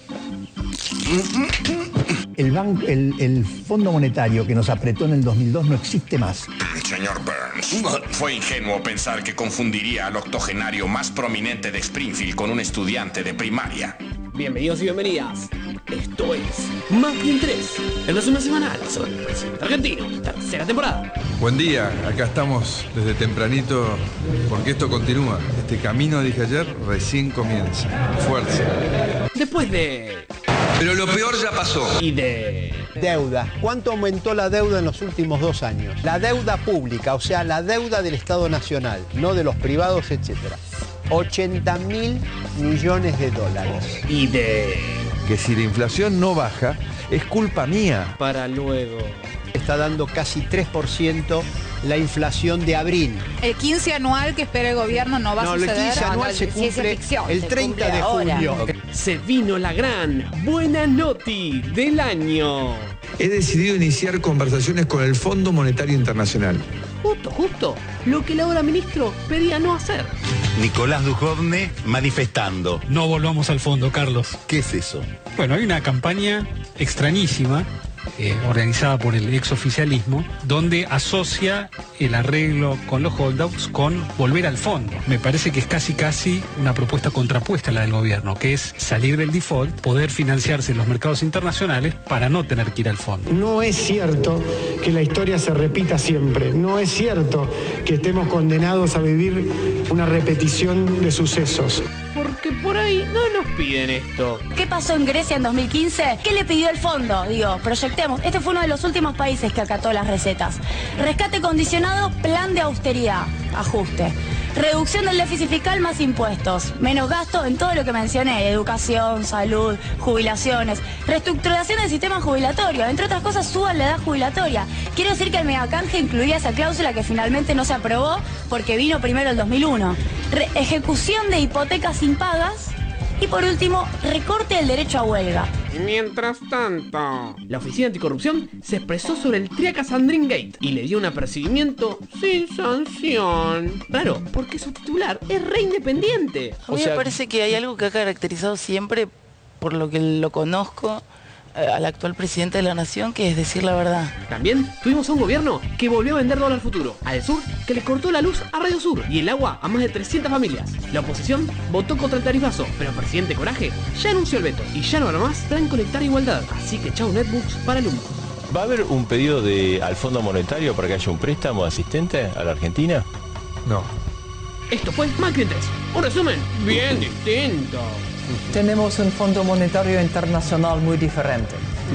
[SPEAKER 23] El, banco, el, el Fondo Monetario que nos apretó en el dos mil dos no existe más.
[SPEAKER 22] Señor Burns, fue ingenuo pensar que confundiría al octogenario más prominente de Springfield con un estudiante de primaria.
[SPEAKER 24] Bienvenidos y bienvenidas. Esto es Macri en tres, el resumen semanal sobre el presidente argentino, tercera temporada.
[SPEAKER 8] Buen día, acá estamos desde tempranito porque esto continúa. Este camino, dije ayer, recién comienza. Fuerza.
[SPEAKER 24] Después de...
[SPEAKER 25] Pero lo peor ya pasó.
[SPEAKER 24] Y de...
[SPEAKER 26] Deuda. ¿Cuánto aumentó la deuda en los últimos dos años? La deuda pública, o sea, la deuda del Estado Nacional, no de los privados, etcétera. ochenta mil millones de dólares.
[SPEAKER 24] Y de...
[SPEAKER 8] Que si la inflación no baja, es culpa mía.
[SPEAKER 24] Para luego...
[SPEAKER 26] Está dando casi tres por ciento la inflación de abril.
[SPEAKER 27] El quince anual que espera el gobierno no va
[SPEAKER 26] no,
[SPEAKER 27] a suceder.
[SPEAKER 26] No, el quince anual
[SPEAKER 27] no,
[SPEAKER 26] se cumple
[SPEAKER 27] ficción,
[SPEAKER 26] el
[SPEAKER 27] se
[SPEAKER 26] treinta
[SPEAKER 27] cumple
[SPEAKER 26] de junio.
[SPEAKER 27] ahora.
[SPEAKER 24] Se vino la gran buena noti del año.
[SPEAKER 8] He decidido iniciar conversaciones con el Fondo Monetario Internacional.
[SPEAKER 24] Justo, justo, lo que el ahora ministro pedía no hacer.
[SPEAKER 28] Nicolás Dujovne manifestando.
[SPEAKER 29] No volvamos al fondo, Carlos.
[SPEAKER 28] ¿Qué es eso?
[SPEAKER 29] Bueno, hay una campaña extrañísima eh, organizada por el exoficialismo donde asocia el arreglo con los holdouts con volver al fondo. Me parece que es casi casi una propuesta contrapuesta a la del gobierno, que es salir del default, poder financiarse en los mercados internacionales para no tener que ir al fondo.
[SPEAKER 30] No es cierto que la historia se repita siempre. No es cierto que estemos condenados a vivir una repetición de sucesos.
[SPEAKER 24] Porque por ahí no nos piden esto.
[SPEAKER 31] ¿Qué pasó en Grecia en dos mil quince? ¿Qué le pidió el fondo? Digo, proyectemos. Este fue uno de los últimos países que acató las recetas. Rescate condicionado, plan de austeridad, ajuste. Reducción del déficit fiscal más impuestos. Menos gasto en todo lo que mencioné. Educación, salud, jubilaciones. Reestructuración del sistema jubilatorio. Entre otras cosas, suban la edad jubilatoria. Quiero decir que el megacanje incluía esa cláusula que finalmente no se aprobó porque vino primero el dos mil uno. Re- ejecución de hipotecas impagas. Y por último, recorte del derecho a huelga.
[SPEAKER 24] Mientras tanto, la Oficina Anticorrupción se expresó sobre el Triaca Sandrin Gate y le dio un apercibimiento sin sanción. Claro, porque su titular es re independiente.
[SPEAKER 32] A mí o sea, me parece que hay algo que ha caracterizado siempre, por lo que lo conozco, al actual presidente de la nación, que es decir la verdad.
[SPEAKER 24] También tuvimos a un gobierno que volvió a vender dólar futuro, al sur que le cortó la luz a Radio Sur y el agua a más de trescientas familias. La oposición votó contra el tarifazo, pero el presidente Coraje ya anunció el veto y ya no habrá más plan Conectar Igualdad. Así que chau netbooks para alumnos.
[SPEAKER 14] ¿Va a haber un pedido de, al Fondo Monetario para que haya un préstamo asistente a la Argentina?
[SPEAKER 8] No.
[SPEAKER 24] Esto fue Macri en tres, un resumen bien distinto.
[SPEAKER 33] Tenemos un Fondo Monetario Internacional muy diferente.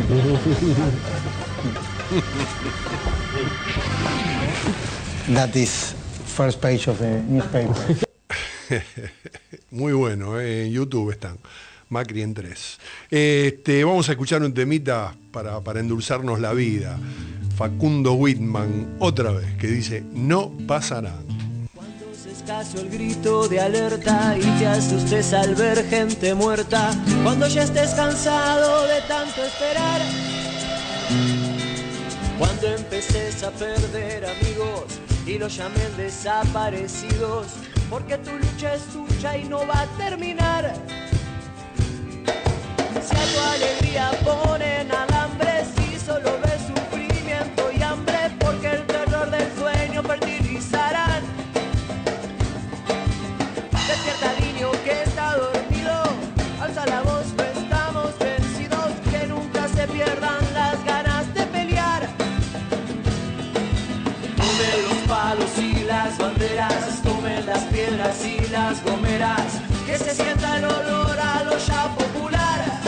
[SPEAKER 26] That is first page of the newspaper.
[SPEAKER 1] Muy bueno, eh, en YouTube están. Macri en tres. Este, vamos a escuchar un temita para, para endulzarnos la vida. Facundo Whitman, otra vez, que dice, no pasará.
[SPEAKER 34] Escaso el grito de alerta y te asustes al ver gente muerta. Cuando ya estés cansado de tanto esperar. Cuando empeces a perder amigos y los llamen desaparecidos. Porque tu lucha es tuya y no va a terminar. Si a tu alegría ponen alambres y solo ves sufrimiento y hambre. Porque el terror del sueño fertilizarán. Despierta niño que está dormido, alza la voz, no estamos vencidos, que nunca se pierdan las ganas de pelear. Tomen los palos y las banderas, tomen las piedras y las gomeras, que se sienta el olor a lo ya popular.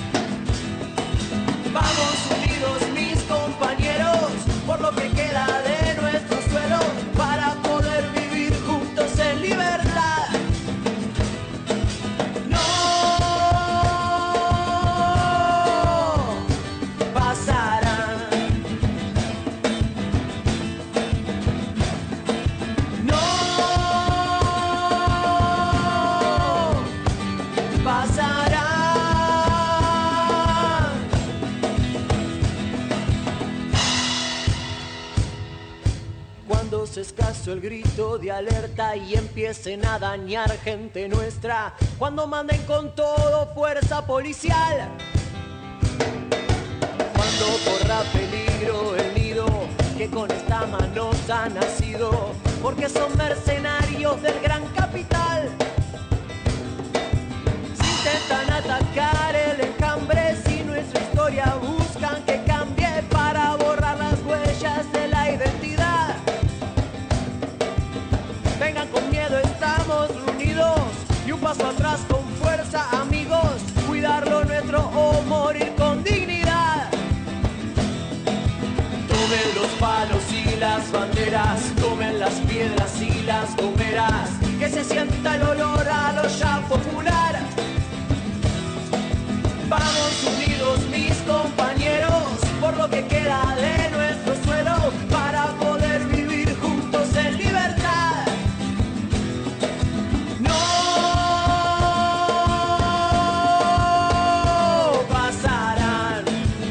[SPEAKER 34] Vamos unidos mis compañeros, por lo que queda de nuestro suelo, para poder vivir juntos en libertad. hizo el grito de alerta y empiecen a dañar gente nuestra, cuando manden con todo fuerza policial, cuando corra peligro el nido que con esta mano ha nacido, porque son mercenarios del gran capital. Si intentan atacar el enjambre, si nuestra historia buscan que cambie para borrar las huellas de la identidad, vengan con miedo, estamos unidos, y un paso atrás con fuerza, amigos, cuidar lo nuestro o morir con dignidad. Tomen los palos y las banderas, tomen las piedras y las gomeras, que se sienta el olor a lo ya popular. Vamos unidos mis compañeros, por lo que queda de nuestro suelo, para poder vivir juntos en libertad. No pasarán,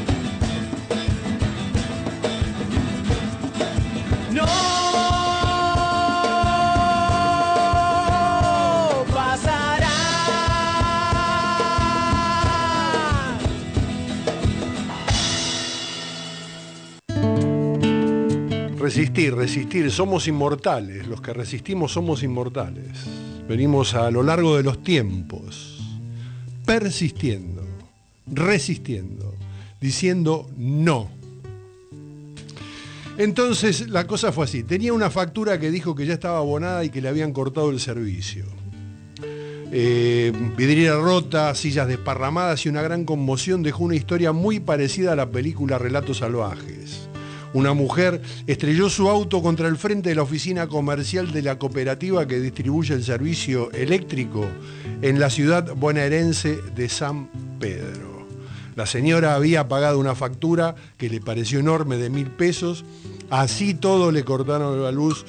[SPEAKER 34] no pasarán.
[SPEAKER 1] Resistir, resistir, somos inmortales, los que resistimos somos inmortales. Venimos a lo largo de los tiempos, persistiendo, resistiendo, diciendo no. Entonces la cosa fue así, tenía una factura que dijo que ya estaba abonada y que le habían cortado el servicio. Eh, vidriera rota, sillas desparramadas y una gran conmoción dejó una historia muy parecida a la película Relatos Salvajes. Una mujer estrelló su auto contra el frente de la oficina comercial de la cooperativa que distribuye el servicio eléctrico en la ciudad bonaerense de San Pedro. La señora había pagado una factura que le pareció enorme de mil pesos, así todo le cortaron la luz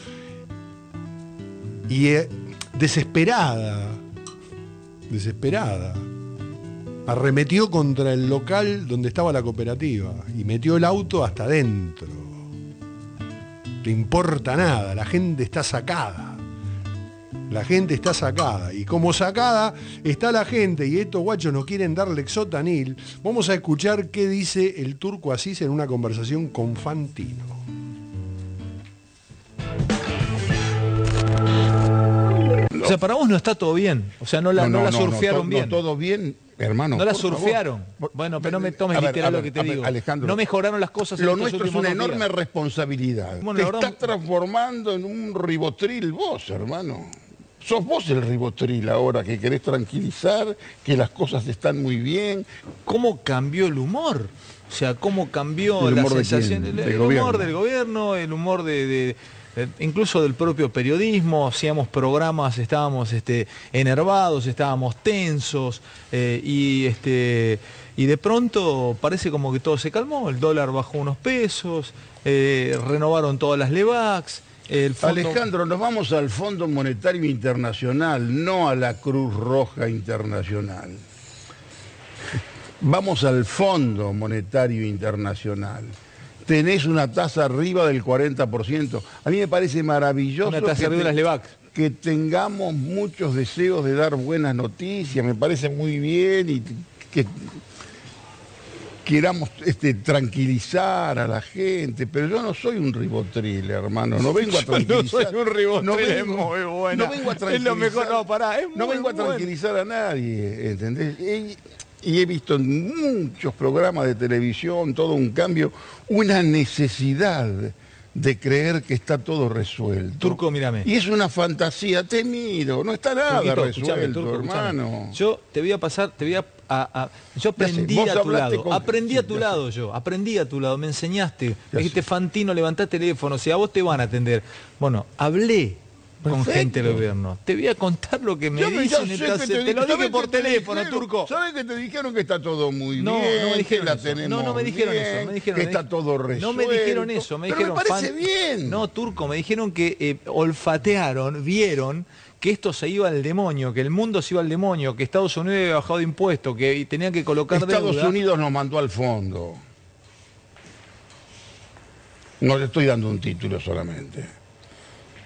[SPEAKER 1] y eh, desesperada, desesperada, arremetió contra el local donde estaba la cooperativa y metió el auto hasta adentro. No le importa nada, la gente está sacada. La gente está sacada. Y como sacada está la gente y estos guachos no quieren dar Lexotanil, vamos a escuchar qué dice el Turco Asís en una conversación con Fantino.
[SPEAKER 2] O sea, para vos no está todo bien. O sea, no la, no, no, no la surfearon
[SPEAKER 3] no,
[SPEAKER 2] bien.
[SPEAKER 3] No, todo bien, hermano.
[SPEAKER 2] No la surfearon. Favor. Bueno, pero no me tomes ver, literal ver, lo que te ver, digo.
[SPEAKER 3] Alejandro,
[SPEAKER 2] no mejoraron las cosas en
[SPEAKER 3] lo
[SPEAKER 2] estos
[SPEAKER 3] nuestro es una enorme
[SPEAKER 2] días.
[SPEAKER 3] responsabilidad.
[SPEAKER 2] Bueno,
[SPEAKER 3] te
[SPEAKER 2] verdad...
[SPEAKER 3] estás transformando en un ribotril vos, hermano. Sos vos el ribotril ahora, que querés tranquilizar, que las cosas están muy bien.
[SPEAKER 2] ¿Cómo cambió el humor? O sea, ¿cómo cambió
[SPEAKER 3] el
[SPEAKER 2] la
[SPEAKER 3] humor
[SPEAKER 2] sensación?
[SPEAKER 3] De
[SPEAKER 2] el,
[SPEAKER 3] el
[SPEAKER 2] el humor del gobierno, el humor de... de incluso del propio periodismo, hacíamos programas, estábamos este, enervados, estábamos tensos, eh, y, este, y de pronto parece como que todo se calmó, el dólar bajó unos pesos, eh, renovaron todas las LEVACs. El fondo...
[SPEAKER 3] Alejandro, nos vamos al Fondo Monetario Internacional, no a la Cruz Roja Internacional. Vamos al Fondo Monetario Internacional. Tenés una tasa arriba del cuarenta por ciento. A mí me parece maravilloso
[SPEAKER 2] una tasa
[SPEAKER 3] que,
[SPEAKER 2] arriba de las LEVAC.
[SPEAKER 3] que tengamos muchos deseos de dar buenas noticias, me parece muy bien, y que queramos este, tranquilizar a la gente, pero yo no soy un ribotril, hermano, no vengo a tranquilizar.
[SPEAKER 2] No soy un ribotril,
[SPEAKER 3] no vengo,
[SPEAKER 2] es muy buena.
[SPEAKER 3] No vengo a tranquilizar,
[SPEAKER 2] es lo mejor, no, pará, es muy
[SPEAKER 3] no vengo a tranquilizar bueno. a nadie, ¿entendés? Y, y he visto en muchos programas de televisión todo un cambio, una necesidad de creer que está todo resuelto.
[SPEAKER 2] Turco, mírame.
[SPEAKER 3] Y es una fantasía, te miro, no está nada
[SPEAKER 2] Turquito,
[SPEAKER 3] resuelto,
[SPEAKER 2] escuchame, Turco,
[SPEAKER 3] hermano.
[SPEAKER 2] Escuchame. Yo te voy a pasar, te voy a... a, a yo aprendí a tu lado, con... aprendí a tu lado yo, aprendí a tu lado, me enseñaste, me dijiste, Fantino, levantá teléfono, si a vos te van a atender. Bueno, hablé con gente del gobierno. Te voy a contar lo que me
[SPEAKER 3] yo
[SPEAKER 2] dicen.
[SPEAKER 3] Me,
[SPEAKER 2] te,
[SPEAKER 3] te,
[SPEAKER 2] te, te lo dije por teléfono,
[SPEAKER 3] dijeron,
[SPEAKER 2] Turco.
[SPEAKER 3] ¿Sabes que te dijeron que está todo muy
[SPEAKER 2] no,
[SPEAKER 3] bien?
[SPEAKER 2] No, me dijeron
[SPEAKER 3] que la
[SPEAKER 2] eso.
[SPEAKER 3] tenemos
[SPEAKER 2] No, no me dijeron
[SPEAKER 3] bien,
[SPEAKER 2] eso. Me dijeron,
[SPEAKER 3] que está todo resuelto.
[SPEAKER 2] No me dijeron eso. Me
[SPEAKER 3] pero
[SPEAKER 2] dijeron,
[SPEAKER 3] me parece
[SPEAKER 2] fan...
[SPEAKER 3] bien.
[SPEAKER 2] No, Turco, me dijeron que eh, olfatearon, vieron que esto se iba al demonio, que el mundo se iba al demonio, que Estados Unidos había bajado de impuestos, que tenían que colocar
[SPEAKER 3] Estados
[SPEAKER 2] deuda.
[SPEAKER 3] Unidos nos mandó al fondo. No le estoy dando un título solamente.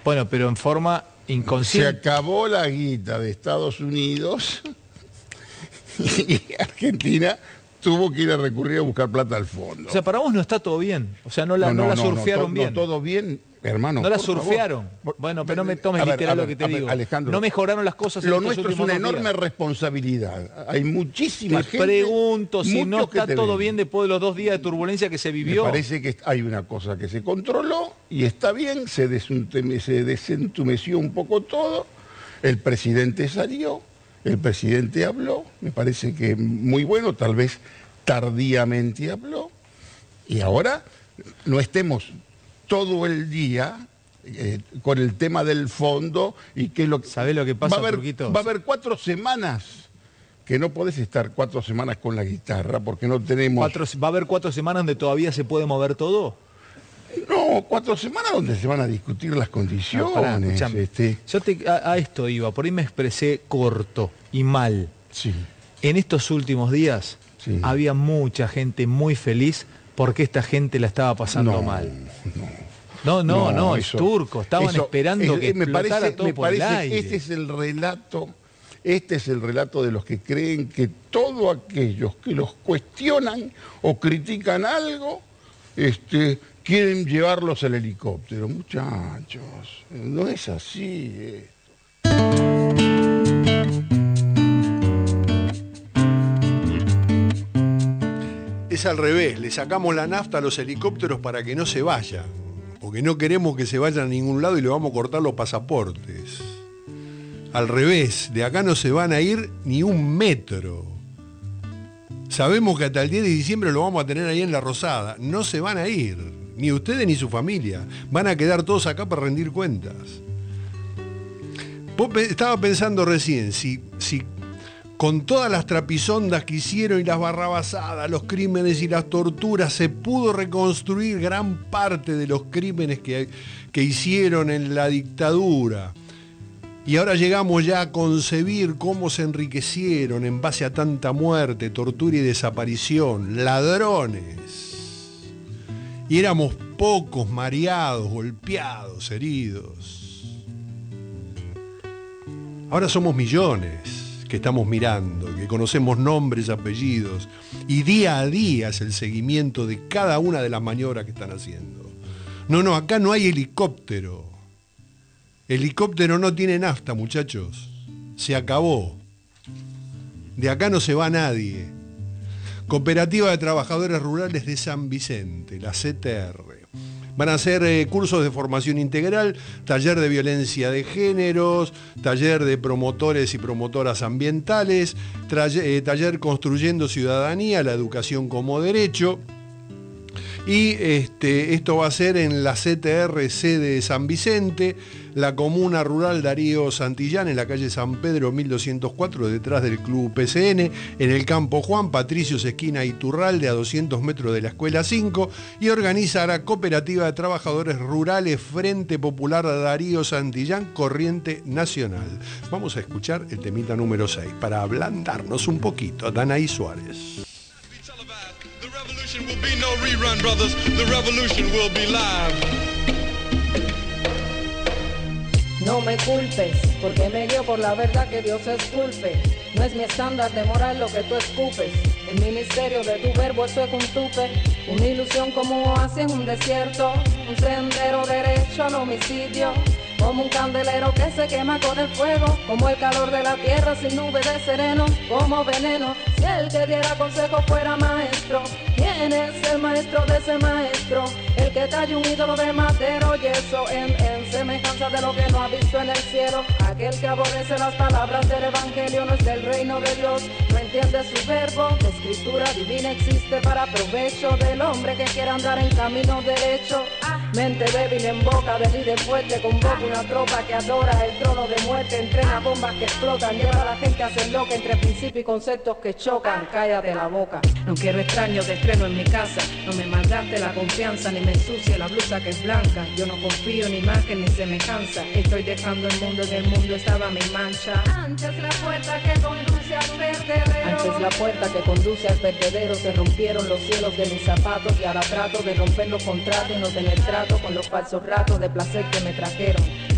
[SPEAKER 2] Bueno, pero en forma inconsciente.
[SPEAKER 3] Se acabó la guita de Estados Unidos y Argentina tuvo que ir a recurrir a buscar plata al fondo.
[SPEAKER 2] O sea, para vos no está todo bien. O sea, no la, no, no, no la surfearon
[SPEAKER 3] no, to,
[SPEAKER 2] bien.
[SPEAKER 3] No, todo bien, hermano.
[SPEAKER 2] No la surfearon. Favor. Bueno, pero no me tomes ver, literal ver, lo que te ver, digo.
[SPEAKER 3] Alejandro,
[SPEAKER 2] no mejoraron las cosas en
[SPEAKER 3] lo
[SPEAKER 2] estos
[SPEAKER 3] nuestro es una enorme
[SPEAKER 2] días.
[SPEAKER 3] responsabilidad. Hay muchísima
[SPEAKER 2] te
[SPEAKER 3] gente.
[SPEAKER 2] Te pregunto si no está todo
[SPEAKER 3] ven.
[SPEAKER 2] bien después de los dos días de turbulencia que se vivió.
[SPEAKER 3] Me parece que hay una cosa que se controló y está bien, se, se desentumeció un poco todo. El presidente salió, el presidente habló, me parece que muy bueno, tal vez tardíamente habló, y ahora no estemos todo el día eh, con el tema del fondo y que lo
[SPEAKER 2] ¿Sabés lo que pasa,
[SPEAKER 3] va a haber,
[SPEAKER 2] Turquito?
[SPEAKER 3] Va a haber cuatro semanas que no podés estar cuatro semanas con la guitarra porque no tenemos...
[SPEAKER 2] Cuatro, ¿Va a haber cuatro semanas donde todavía se puede mover todo?
[SPEAKER 3] No, cuatro semanas donde se van a discutir las condiciones.
[SPEAKER 2] No, pará,
[SPEAKER 3] este...
[SPEAKER 2] Yo te, a, a esto iba, por ahí me expresé corto y mal.
[SPEAKER 3] Sí.
[SPEAKER 2] En estos últimos días sí. había mucha gente muy feliz porque esta gente la estaba pasando
[SPEAKER 3] no,
[SPEAKER 2] mal.
[SPEAKER 3] No,
[SPEAKER 2] no, no,
[SPEAKER 3] no,
[SPEAKER 2] no
[SPEAKER 3] eso,
[SPEAKER 2] es turco, estaban
[SPEAKER 3] eso,
[SPEAKER 2] esperando
[SPEAKER 3] es,
[SPEAKER 2] que
[SPEAKER 3] me
[SPEAKER 2] explotara
[SPEAKER 3] parece,
[SPEAKER 2] todo
[SPEAKER 3] me
[SPEAKER 2] por
[SPEAKER 3] parece
[SPEAKER 2] el aire.
[SPEAKER 3] Este es el relato, este es el relato de los que creen que todos aquellos que los cuestionan o critican algo, este, quieren llevarlos al helicóptero. Muchachos, no es así. Eh.
[SPEAKER 1] Es al revés, le sacamos la nafta a los helicópteros para que no se vayan, porque no queremos que se vayan a ningún lado y le vamos a cortar los pasaportes. Al revés, de acá no se van a ir ni un metro. Sabemos que hasta el diez de diciembre lo vamos a tener ahí en La Rosada. No se van a ir, ni ustedes ni su familia. Van a quedar todos acá para rendir cuentas. Estaba pensando recién, si, si con todas las trapisondas que hicieron y las barrabasadas, los crímenes y las torturas, se pudo reconstruir gran parte de los crímenes que, que hicieron en la dictadura. Y ahora llegamos ya a concebir cómo se enriquecieron en base a tanta muerte, tortura y desaparición, ladrones. Y éramos pocos mareados, golpeados, heridos. Ahora somos millones que estamos mirando, que conocemos nombres, apellidos, y día a día es el seguimiento de cada una de las maniobras que están haciendo. No, no, acá no hay helicóptero. Helicóptero no tiene nafta, muchachos. Se acabó. De acá no se va nadie. Cooperativa de Trabajadores Rurales de San Vicente, la C T R. Van a hacer eh, cursos de formación integral, taller de violencia de géneros, taller de promotores y promotoras ambientales, eh, taller construyendo ciudadanía, la educación como derecho. Y este, esto va a ser en la C T R C de San Vicente, la comuna rural Darío Santillán, en la calle San Pedro mil doscientos cuatro, detrás del Club P C N, en el Campo Juan, Patricios esquina Iturralde, a doscientos metros de la Escuela cinco, y organiza la Cooperativa de Trabajadores Rurales Frente Popular Darío Santillán, Corriente Nacional. Vamos a escuchar el temita número seis, para ablandarnos un poquito, a Danaí Suárez.
[SPEAKER 4] Will be no rerun, brothers. The revolution will be live.
[SPEAKER 33] No me culpes, porque me dio por la verdad que Dios esculpe. No es mi estándar de moral lo que tú escupes. El ministerio de tu verbo eso es un tupe. Una ilusión como hace en un desierto. Un sendero derecho al homicidio. Como un candelero que se quema con el fuego. Como el calor de la tierra sin nube de sereno. Como veneno, si el que diera consejo fuera maestro. ¿Quién es el maestro de ese maestro? El que talla un ídolo de madero y eso en, en semejanza de lo que no ha visto en el cielo. Aquel que aborrece las palabras del evangelio no es del reino de Dios. No entiende su verbo. La escritura divina existe para provecho del hombre que quiera andar en camino derecho. Mente débil en boca de líder fuerte, convoca una tropa que adora el trono de muerte, entrena bombas que explotan, lleva a la gente a ser loca entre principios y conceptos que chocan. Cállate la boca. No quiero extraños de estreno en mi casa, no me malgaste la confianza ni me ensucie la blusa que es blanca. Yo no confío en imagen ni semejanza, estoy dejando el mundo, en el mundo estaba mi mancha. Antes la puerta que conduce al vertedero, antes la puerta que conduce al vertedero, se rompieron los cielos de mis zapatos y ahora trato de romper los contratos y no tener trato con los falsos ratos de placer que me trajeron.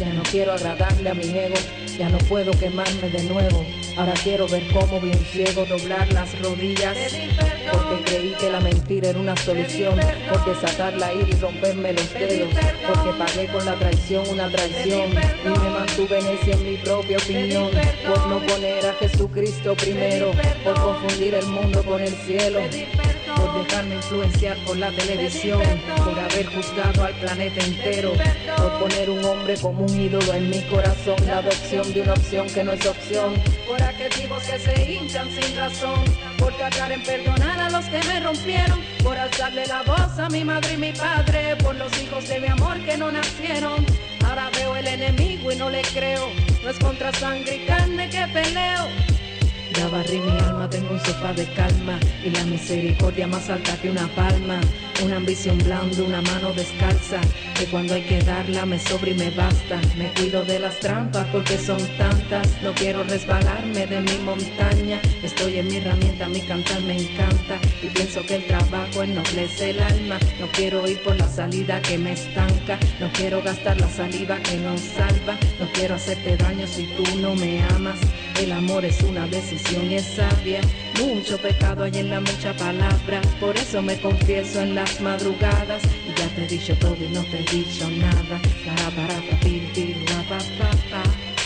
[SPEAKER 33] Ya no quiero agradarle a mi ego, ya no puedo quemarme de nuevo. Ahora quiero ver cómo vi un ciego doblar las rodillas, porque creí que la mentira era una solución, porque sacarla ir y romperme los dedos, porque pagué con la traición una traición y me mantuve necia en mi propia opinión, por no poner a Jesucristo primero, por confundir el mundo con el cielo, por dejarme influenciar por la televisión, por haber juzgado al planeta entero, por poner un hombre como un ídolo en mi corazón, la adopción de una opción que no es opción, por arquetipos que se hinchan sin razón, por tratar en perdonar a los que me rompieron, por alzarle la voz a mi madre y mi padre, por los hijos de mi amor que no nacieron. Ahora veo el enemigo y no le creo, no es contra sangre y carne que peleo. Ya barrí mi alma, tengo un sofá de calma y la misericordia más alta que una palma. Una ambición blanda, una mano descalza, que cuando hay que darla me sobra y me basta. Me cuido de las trampas porque son tantas, no quiero resbalarme de mi montaña. Estoy en mi herramienta, mi cantar me encanta y pienso que el trabajo ennoblece el alma. No quiero ir por la salida que me estanca, no quiero gastar la saliva que nos salva. No quiero hacerte daño si tú no me amas. El amor es una decisión y es sabia. Mucho pecado hay en la mucha palabra, por eso me confieso en las madrugadas. Y ya te he dicho todo y no te he dicho nada. Para, para, pa, pi, pi, ra, pa, pa, pa.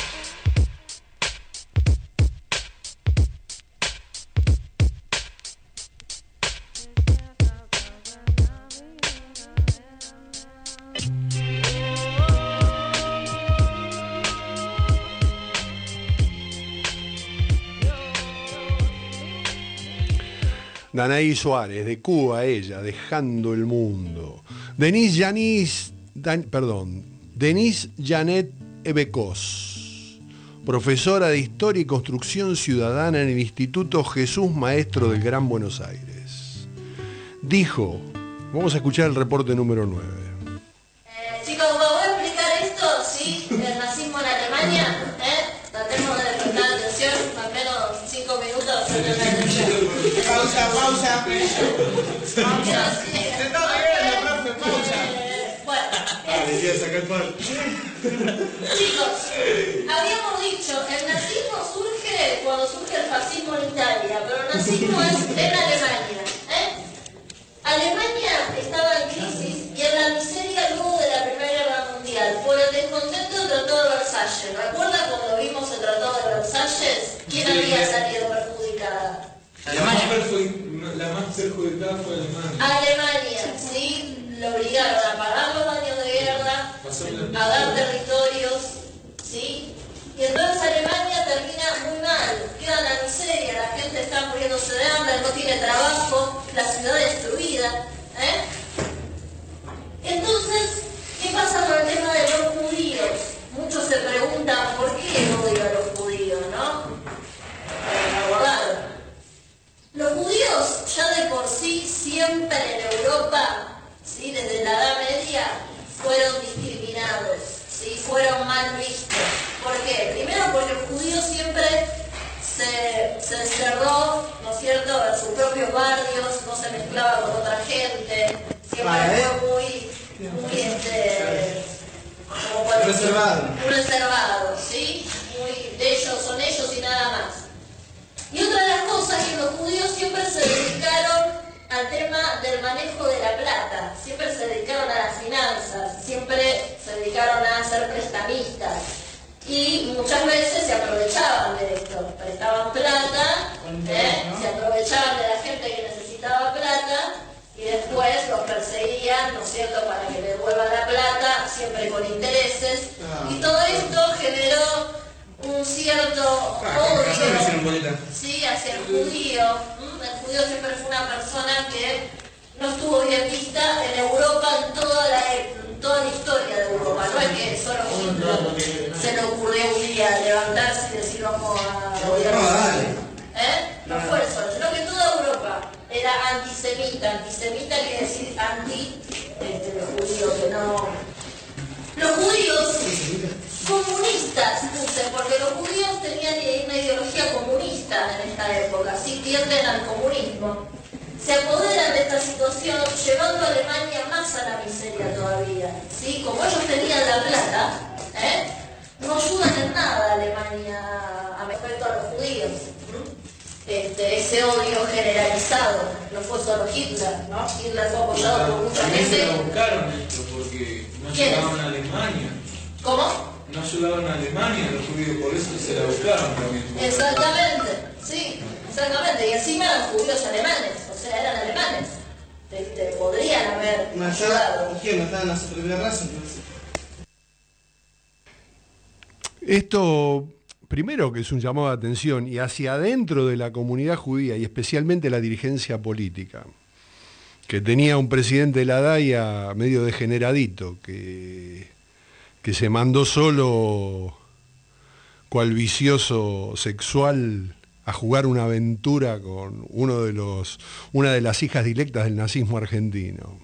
[SPEAKER 1] Danaí Suárez, de Cuba, ella, dejando el mundo. Denise Yanis, Dan, perdón, Denise Janet Ebecos, profesora de Historia y Construcción Ciudadana en el Instituto Jesús Maestro del Gran Buenos Aires. Dijo, vamos a escuchar el reporte número nueve.
[SPEAKER 6] Eh, chicos, ¿voy a explicar esto? ¿Sí? El nazismo en Alemania, ¿eh? Tratemos de prestar atención, al menos cinco minutos.
[SPEAKER 7] Pausa, pausa.
[SPEAKER 6] Pausa.
[SPEAKER 7] Se está bien, profe, pausa.
[SPEAKER 6] Bueno.
[SPEAKER 7] Ah, le quiero sacar par.
[SPEAKER 6] Chicos, habíamos dicho, el nazismo surge cuando surge el fascismo en Italia, pero el nazismo es en Alemania. ¿eh? Alemania estaba en crisis y en la miseria luego de la Primera Guerra Mundial por el descontento del Tratado de Versalles. ¿Recuerdan cuando vimos el Tratado de Versalles? ¿Quién había salido perjudicada?
[SPEAKER 7] La más, la más perjudicada fue Alemania.
[SPEAKER 6] Alemania, sí, lo obligaron a pagar los daños de guerra, a dar territorios, sí. Y entonces Alemania termina muy mal, queda en la miseria, la gente está muriéndose de hambre, no tiene trabajo, la ciudad destruida. ¿eh? Entonces, ¿qué pasa con el tema de los judíos? Muchos se preguntan por qué odio a los judíos, ¿no? Para abordar. Los judíos ya de por sí, siempre en Europa, ¿sí? Desde la Edad Media, fueron discriminados, ¿sí? Fueron mal vistos. ¿Por qué? Primero porque el judío siempre se, se encerró, ¿no es cierto?, en sus propios barrios, no se mezclaba con otra gente, siempre fue muy, muy este, como cuando, reservado. Muy reservado, ¿sí? Muy, de ellos son ellos y nada más. Y otra de las cosas es que los judíos siempre se dedicaron al tema del manejo de la plata, siempre se dedicaron a las finanzas, siempre se dedicaron a ser prestamistas y muchas veces se aprovechaban de esto, prestaban plata, ¿eh? se aprovechaban de la gente que necesitaba plata y después los perseguían, ¿no es cierto?, para que le devuelvan la plata, siempre con intereses, y todo esto generó un cierto odio, sí, hacia el judío. El judío siempre fue una persona que no estuvo bien vista en Europa en toda la, en toda la historia de Europa. No es que solo Hitler se le ocurrió un día levantarse y decir vamos a gobiernar. ¿Eh? No fue eso, sino que toda Europa era antisemita. Antisemita quiere decir anti este, los judíos, que no. Los judíos comunistas, puse, porque los judíos tenían una ideología comunista en esta época, sí, tienden al comunismo. Se apoderan de esta situación, llevando a Alemania más a la miseria todavía, ¿sí? Como ellos tenían la plata, ¿eh? No ayudan en nada a Alemania a respecto a los judíos. Este, ese odio generalizado, no fue solo Hitler, ¿no? Hitler fue apoyado por mucha
[SPEAKER 7] También
[SPEAKER 6] gente.
[SPEAKER 7] se lo buscaron esto porque no ayudaban a Alemania.
[SPEAKER 6] ¿Cómo?
[SPEAKER 7] No ayudaban a Alemania los judíos, por eso se la buscaron también.
[SPEAKER 6] Exactamente, sí, exactamente. Y encima eran judíos alemanes, o sea, eran alemanes. Te, te podrían haber ayudado.
[SPEAKER 5] ¿Qué? ¿Mataron a su primera raza?
[SPEAKER 1] Esto, primero que es un llamado de atención, y hacia adentro de la comunidad judía, y especialmente la dirigencia política, que tenía un presidente de la D A I A medio degeneradito, que, que se mandó solo, cual vicioso sexual, a jugar una aventura con uno de los, una de las hijas directas del nazismo argentino.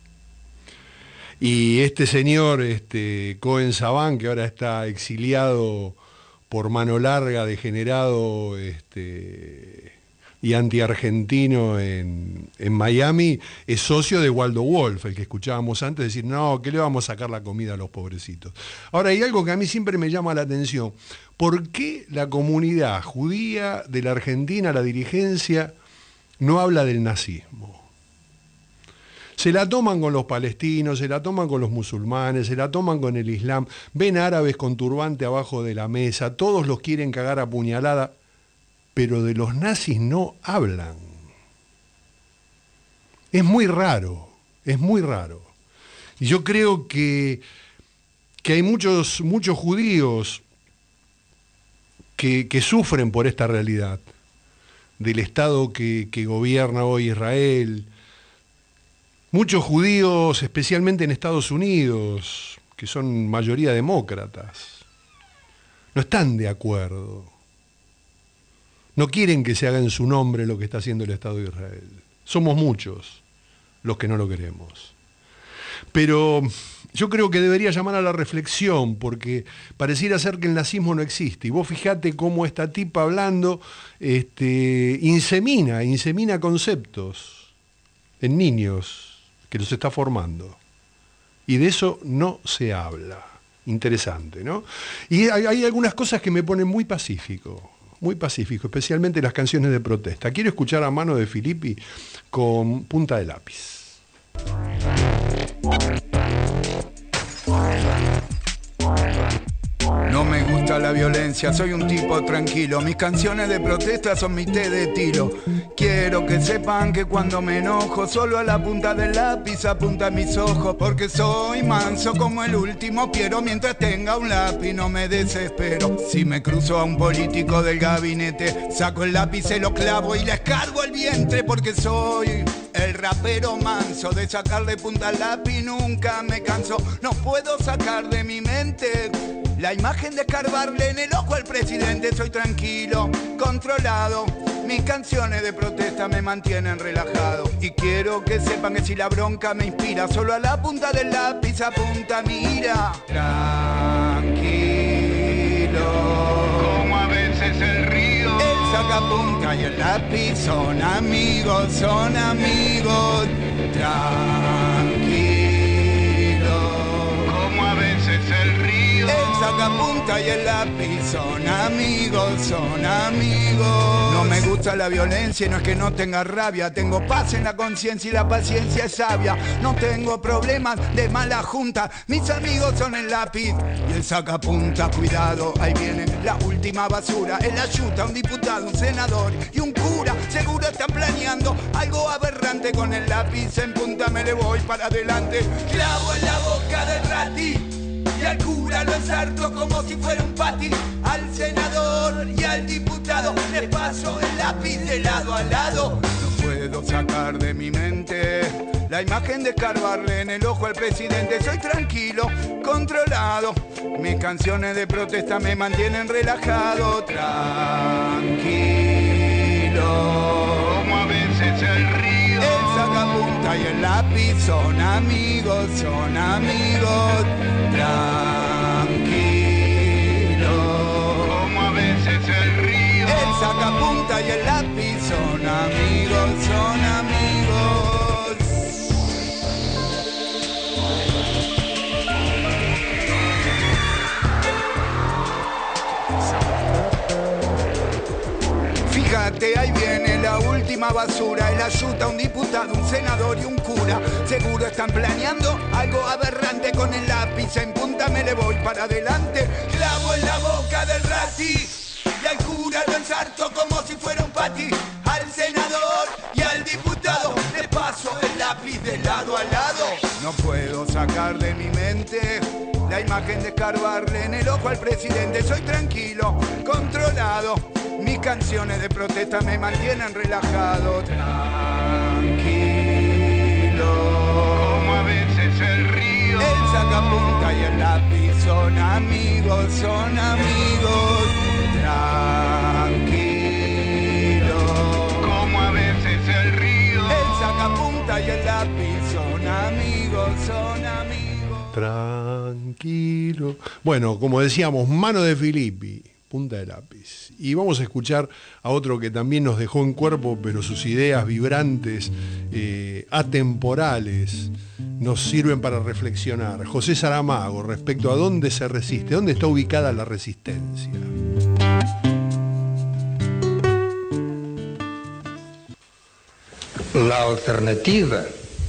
[SPEAKER 1] Y este señor, este, Cohen Sabán, que ahora está exiliado por mano larga, degenerado este, y antiargentino en, en Miami, es socio de Waldo Wolf, el que escuchábamos antes decir, no, ¿qué le vamos a sacar la comida a los pobrecitos? Ahora, hay algo que a mí siempre me llama la atención. ¿Por qué la comunidad judía de la Argentina, la dirigencia, no habla del nazismo? Se la toman con los palestinos, se la toman con los musulmanes, se la toman con el islam, ven árabes con turbante abajo de la mesa, todos los quieren cagar a puñalada, pero de los nazis no hablan. Es muy raro, es muy raro. Y yo creo que, que hay muchos, muchos judíos que, que sufren por esta realidad del Estado que, que gobierna hoy Israel. Muchos judíos, especialmente en Estados Unidos, que son mayoría demócratas, no están de acuerdo. No quieren que se haga en su nombre lo que está haciendo el Estado de Israel. Somos muchos los que no lo queremos. Pero yo creo que debería llamar a la reflexión, porque pareciera ser que el nazismo no existe. Y vos fijate cómo esta tipa hablando este, insemina, insemina conceptos en niños que los está formando. Y de eso no se habla. Interesante, ¿no? Y hay, hay algunas cosas que me ponen muy pacífico, muy pacífico, especialmente las canciones de protesta. Quiero escuchar a Mano de Filippi con Punta de Lápiz.
[SPEAKER 9] No me gusta la violencia, soy un tipo tranquilo. Mis canciones de protesta son mi té de tiro. Quiero que sepan que cuando me enojo, solo a la punta del lápiz apunta mis ojos. Porque soy manso como el último Piero. Mientras tenga un lápiz no me desespero. Si me cruzo a un político del gabinete, saco el lápiz, se lo clavo y le escargo el vientre. Porque soy el rapero manso, de sacarle punta al lápiz nunca me canso. No puedo sacar de mi mente la imagen de escarbarle en el ojo al presidente. Soy tranquilo, controlado. Mis canciones de protesta me mantienen relajado. Y quiero que sepan que si la bronca me inspira, solo a la punta del lápiz apunta mi ira. Tranquilo, como a veces el río. El sacapunta y el lápiz son amigos, son amigos. Tranquilo, como a veces el río. El sacapunta y el lápiz son amigos, son amigos. No me gusta la violencia y no es que no tenga rabia. Tengo paz en la conciencia y la paciencia es sabia. No tengo problemas de mala junta. Mis amigos son el lápiz y el sacapunta. Cuidado, ahí viene la última basura. El ayuda, un diputado, un senador y un cura. Seguro están planeando algo aberrante con el lápiz en punta. Me le voy para adelante. Clavo en la boca del rati. Y al cura lo ensarto como si fuera un pati. Al senador y al diputado le paso el lápiz de lado a lado. No puedo sacar de mi mente la imagen de escarbarle en el ojo al presidente. Soy tranquilo, controlado. Mis canciones de protesta me mantienen relajado. Tranquilo, como a veces el río. El sacapunta y el lápiz son amigos, son amigos. Tranquilo, como a veces el río. El sacapunta y el lápiz son amigos, son amigos. fíjate, ahí viene la última basura. El ayuda, un diputado, un senador y un cura. Seguro están planeando algo aberrante. Con el lápiz en punta me le voy para adelante. Clavo en la boca del rati y al cura lo ensarto como si fuera un pati. Al senador y al diputado le paso el lápiz de lado a lado. No puedo sacar de mi mente la imagen de escarbarle en el ojo al presidente. Soy tranquilo, controlado. Mis canciones de protesta me mantienen relajado. Tranquilo, como a veces el río. El sacapunta y el lápiz son amigos, son amigos. Tranquilo, como a veces el río. El sacapunta y el lápiz son amigos, son amigos.
[SPEAKER 1] Tranquilo. Bueno, como decíamos, Mano de Filippi, punta de lápiz. Y vamos a escuchar a otro que también nos dejó en cuerpo, pero sus ideas vibrantes, eh, atemporales, nos sirven para reflexionar. José Saramago, respecto a dónde se resiste, dónde está ubicada la resistencia.
[SPEAKER 5] La alternativa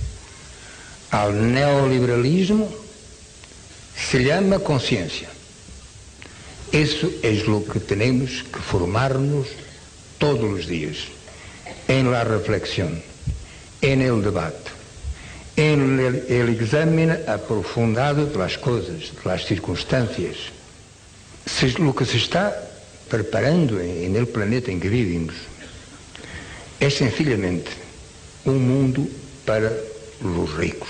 [SPEAKER 5] al neoliberalismo se llama conciencia. Eso es lo que tenemos que formarnos todos los días, en la reflexión, en el debate, en el, el examen aprofundado de las cosas, de las circunstancias. Se, lo que se está preparando en, en el planeta en que vivimos es sencillamente un mundo para los ricos.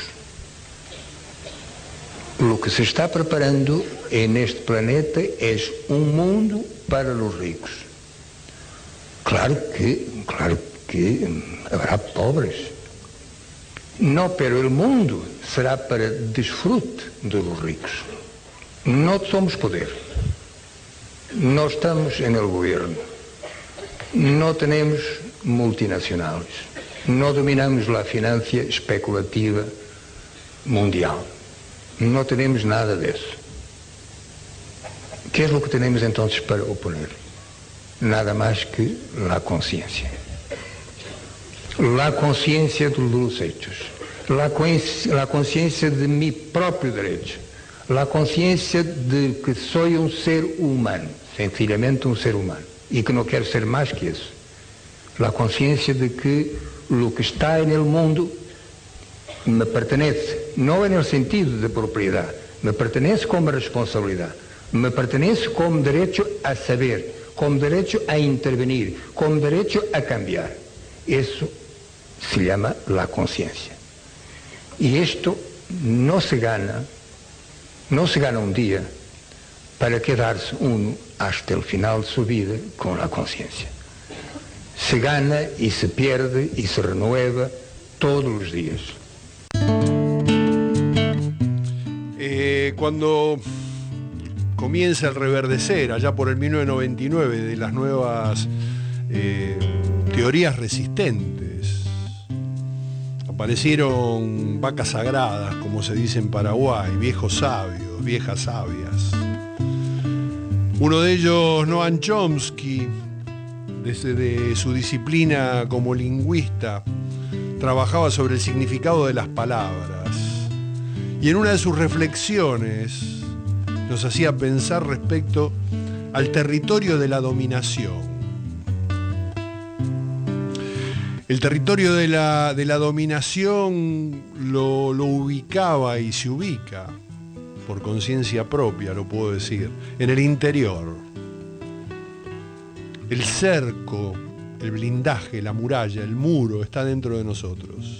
[SPEAKER 5] Lo que se está preparando en este planeta es un mundo para los ricos. Claro que, claro que habrá pobres. No, pero el mundo será para disfrute de los ricos. No somos poder. No estamos en el gobierno. No tenemos multinacionales. No dominamos la financia especulativa mundial. No tenemos nada de eso. ¿Qué es lo que tenemos entonces para oponer? Nada más que la conciencia. La conciencia de los hechos. La, la conciencia de mi propio derecho. La conciencia de que soy un ser humano, sencillamente un ser humano, y que no quero ser más que eso. La conciencia de que lo que está en el mundo me pertenece, no en el sentido de propiedad, me pertenece como responsabilidad, me pertenece como derecho a saber, como derecho a intervenir, como derecho a cambiar. Eso se llama la conciencia. Y esto no se gana, no se gana un día para quedarse uno hasta el final de su vida con la conciencia. Se gana y se pierde y se renueva todos los días.
[SPEAKER 1] Eh, cuando comienza el reverdecer, allá por el mil novecientos noventa y nueve, de las nuevas eh, teorías resistentes, aparecieron vacas sagradas, como se dice en Paraguay, viejos sabios, viejas sabias. Uno de ellos, Noam Chomsky, desde de su disciplina como lingüista, trabajaba sobre el significado de las palabras. Y en una de sus reflexiones nos hacía pensar respecto al territorio de la dominación. El territorio de la, de la dominación lo, lo ubicaba y se ubica, por conciencia propia, lo puedo decir, en el interior. El cerco, el blindaje, la muralla, el muro está dentro de nosotros.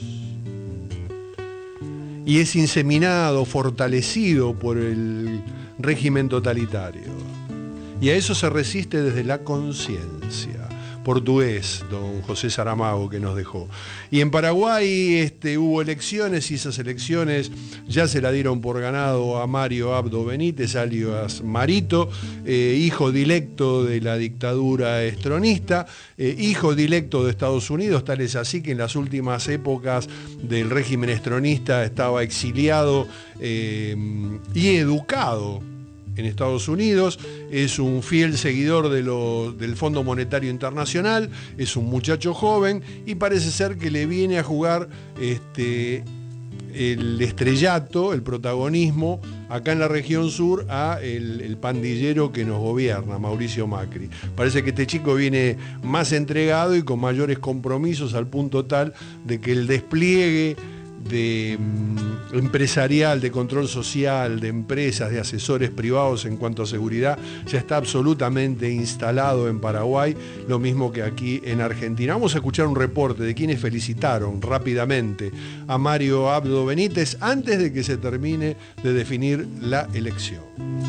[SPEAKER 1] Y es inseminado, fortalecido por el régimen totalitario. Y a eso se resiste desde la conciencia. Portugués, don José Saramago, que nos dejó. Y en Paraguay este, hubo elecciones y esas elecciones ya se la dieron por ganado a Mario Abdo Benítez, alias Marito, eh, hijo dilecto de la dictadura estronista, eh, hijo dilecto de Estados Unidos, tal es así que en las últimas épocas del régimen estronista estaba exiliado eh, y educado en Estados Unidos, es un fiel seguidor de lo, del Fondo Monetario Internacional, es un muchacho joven y parece ser que le viene a jugar este, el estrellato, el protagonismo acá en la región sur a el, el pandillero que nos gobierna, Mauricio Macri. Parece que este chico viene más entregado y con mayores compromisos al punto tal de que el despliegue de mm, empresarial, de control social, de empresas, de asesores privados en cuanto a seguridad, ya está absolutamente instalado en Paraguay, lo mismo que aquí en Argentina. Vamos a escuchar un reporte de quienes felicitaron rápidamente a Mario Abdo Benítez antes de que se termine de definir la elección.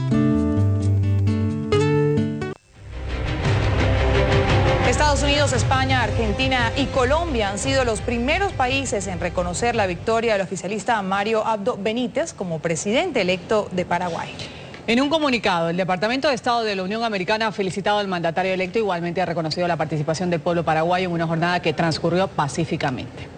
[SPEAKER 10] Estados Unidos, España, Argentina y Colombia han sido los primeros países en reconocer la victoria del oficialista Mario Abdo Benítez como presidente electo de Paraguay.
[SPEAKER 11] En un comunicado, el Departamento de Estado de la Unión Americana ha felicitado al mandatario electo, igualmente ha reconocido la participación del pueblo paraguayo en una jornada que transcurrió pacíficamente.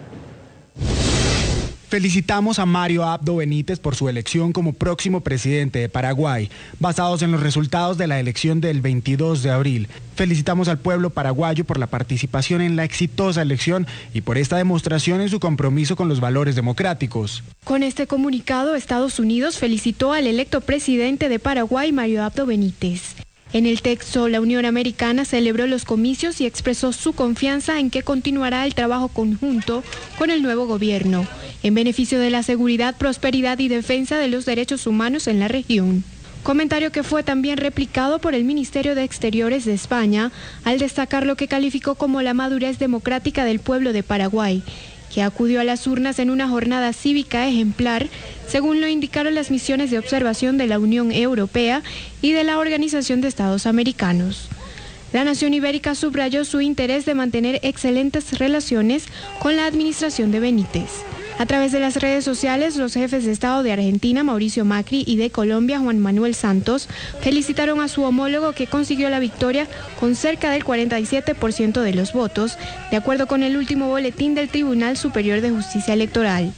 [SPEAKER 12] Felicitamos a Mario Abdo Benítez por su elección como próximo presidente de Paraguay, basados en los resultados de la elección del veintidós de abril. Felicitamos al pueblo paraguayo por la participación en la exitosa elección y por esta demostración en su compromiso con los valores democráticos.
[SPEAKER 13] Con este comunicado, Estados Unidos felicitó al electo presidente de Paraguay, Mario Abdo Benítez. En el texto, la Unión Americana celebró los comicios y expresó su confianza en que continuará el trabajo conjunto con el nuevo gobierno, en beneficio de la seguridad, prosperidad y defensa de los derechos humanos en la región. Comentario que fue también replicado por el Ministerio de Exteriores de España, al destacar lo que calificó como la madurez democrática del pueblo de Paraguay, que acudió a las urnas en una jornada cívica ejemplar, según lo indicaron las misiones de observación de la Unión Europea y de la Organización de Estados Americanos. La nación ibérica subrayó su interés de mantener excelentes relaciones con la administración de Benítez. A través de las redes sociales, los jefes de Estado de Argentina, Mauricio Macri, y de Colombia, Juan Manuel Santos, felicitaron a su homólogo que consiguió la victoria con cerca del cuarenta y siete por ciento de los votos, de acuerdo con el último boletín del Tribunal Superior de Justicia Electoral.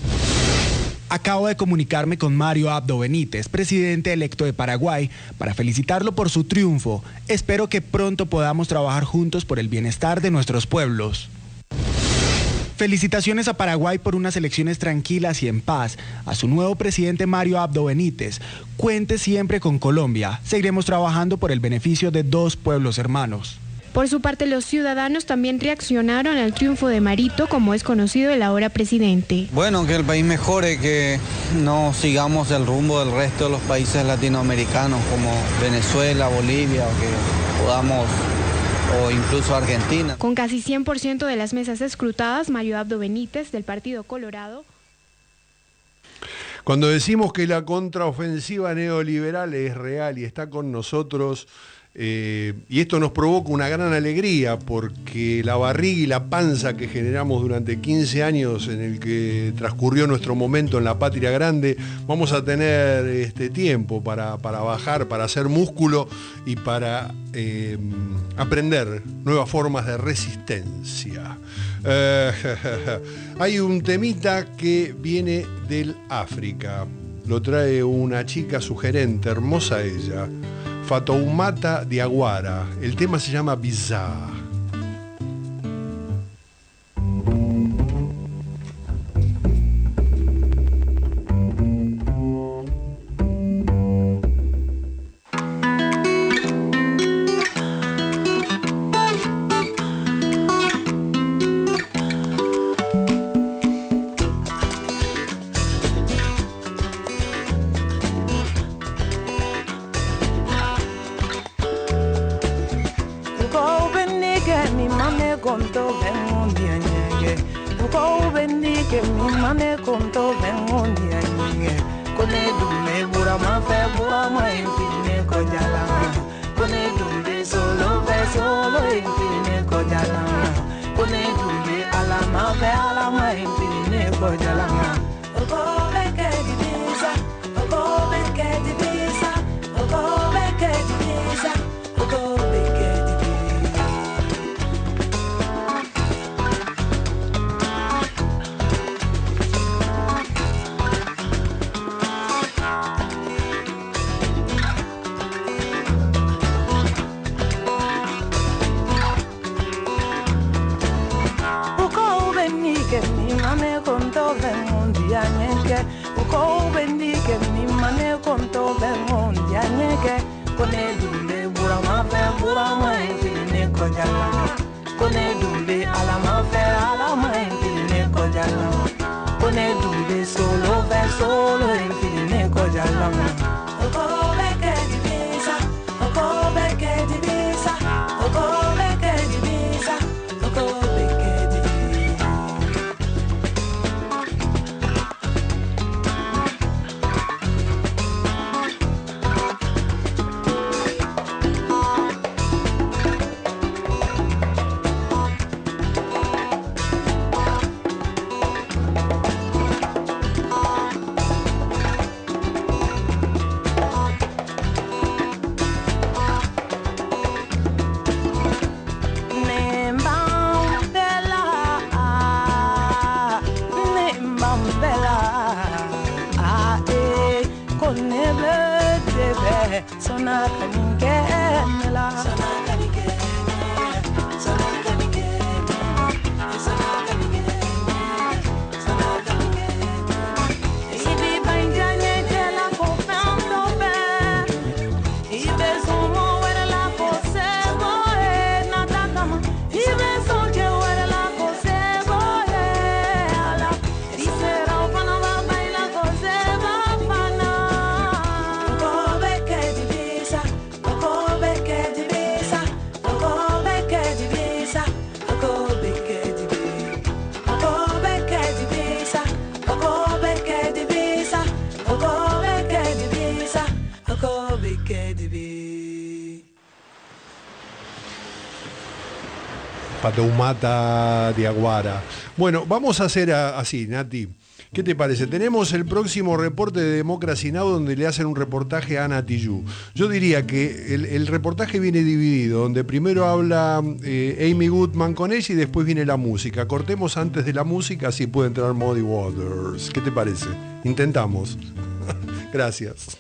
[SPEAKER 12] Acabo de comunicarme con Mario Abdo Benítez, presidente electo de Paraguay, para felicitarlo por su triunfo. Espero que pronto podamos trabajar juntos por el bienestar de nuestros pueblos. Felicitaciones a Paraguay por unas elecciones tranquilas y en paz. A su nuevo presidente Mario Abdo Benítez, cuente siempre con Colombia. Seguiremos trabajando por el beneficio de dos pueblos hermanos.
[SPEAKER 13] Por su parte, los ciudadanos también reaccionaron al triunfo de Marito, como es conocido el ahora presidente.
[SPEAKER 15] Bueno, que el país mejore, que no sigamos el rumbo del resto de los países latinoamericanos como Venezuela, Bolivia, o que podamos, o incluso Argentina.
[SPEAKER 13] Con casi cien por ciento de las mesas escrutadas, Mario Abdo Benítez, del Partido Colorado.
[SPEAKER 1] Cuando decimos que la contraofensiva neoliberal es real y está con nosotros, Eh, y esto nos provoca una gran alegría porque la barriga y la panza que generamos durante quince años en el que transcurrió nuestro momento en la patria grande, vamos a tener este tiempo para, para bajar, para hacer músculo y para eh, aprender nuevas formas de resistencia. Eh, hay un temita que viene del África, lo trae una chica sugerente, hermosa ella, Fatoumata Diawara. El tema se llama Bizarre.
[SPEAKER 34] sana kanikela sana kanikela sana kanikela sana kanikela sana kanikela ibi banjanye tela ko fando be ibe sumo wera la ko se boe nataka ibe soje wera la ko se boe ala disera fana va baila ko se va fana ko be que divisa ko be que divisa ko be que divisa ko be que divisa ko be que divisa ko be que divisa ko be que divisa ko be que divisa.
[SPEAKER 1] Patoumata de Aguara. Bueno, vamos a hacer a- así, Nati. ¿Qué te parece? Tenemos el próximo reporte de Democracy Now! Donde le hacen un reportaje a Ana Tijoux. Yo diría que el, el reportaje viene dividido, donde primero habla eh, Amy Goodman con ella y después viene la música. Cortemos antes de la música, así puede entrar Muddy Waters. ¿Qué te parece? Intentamos. Gracias.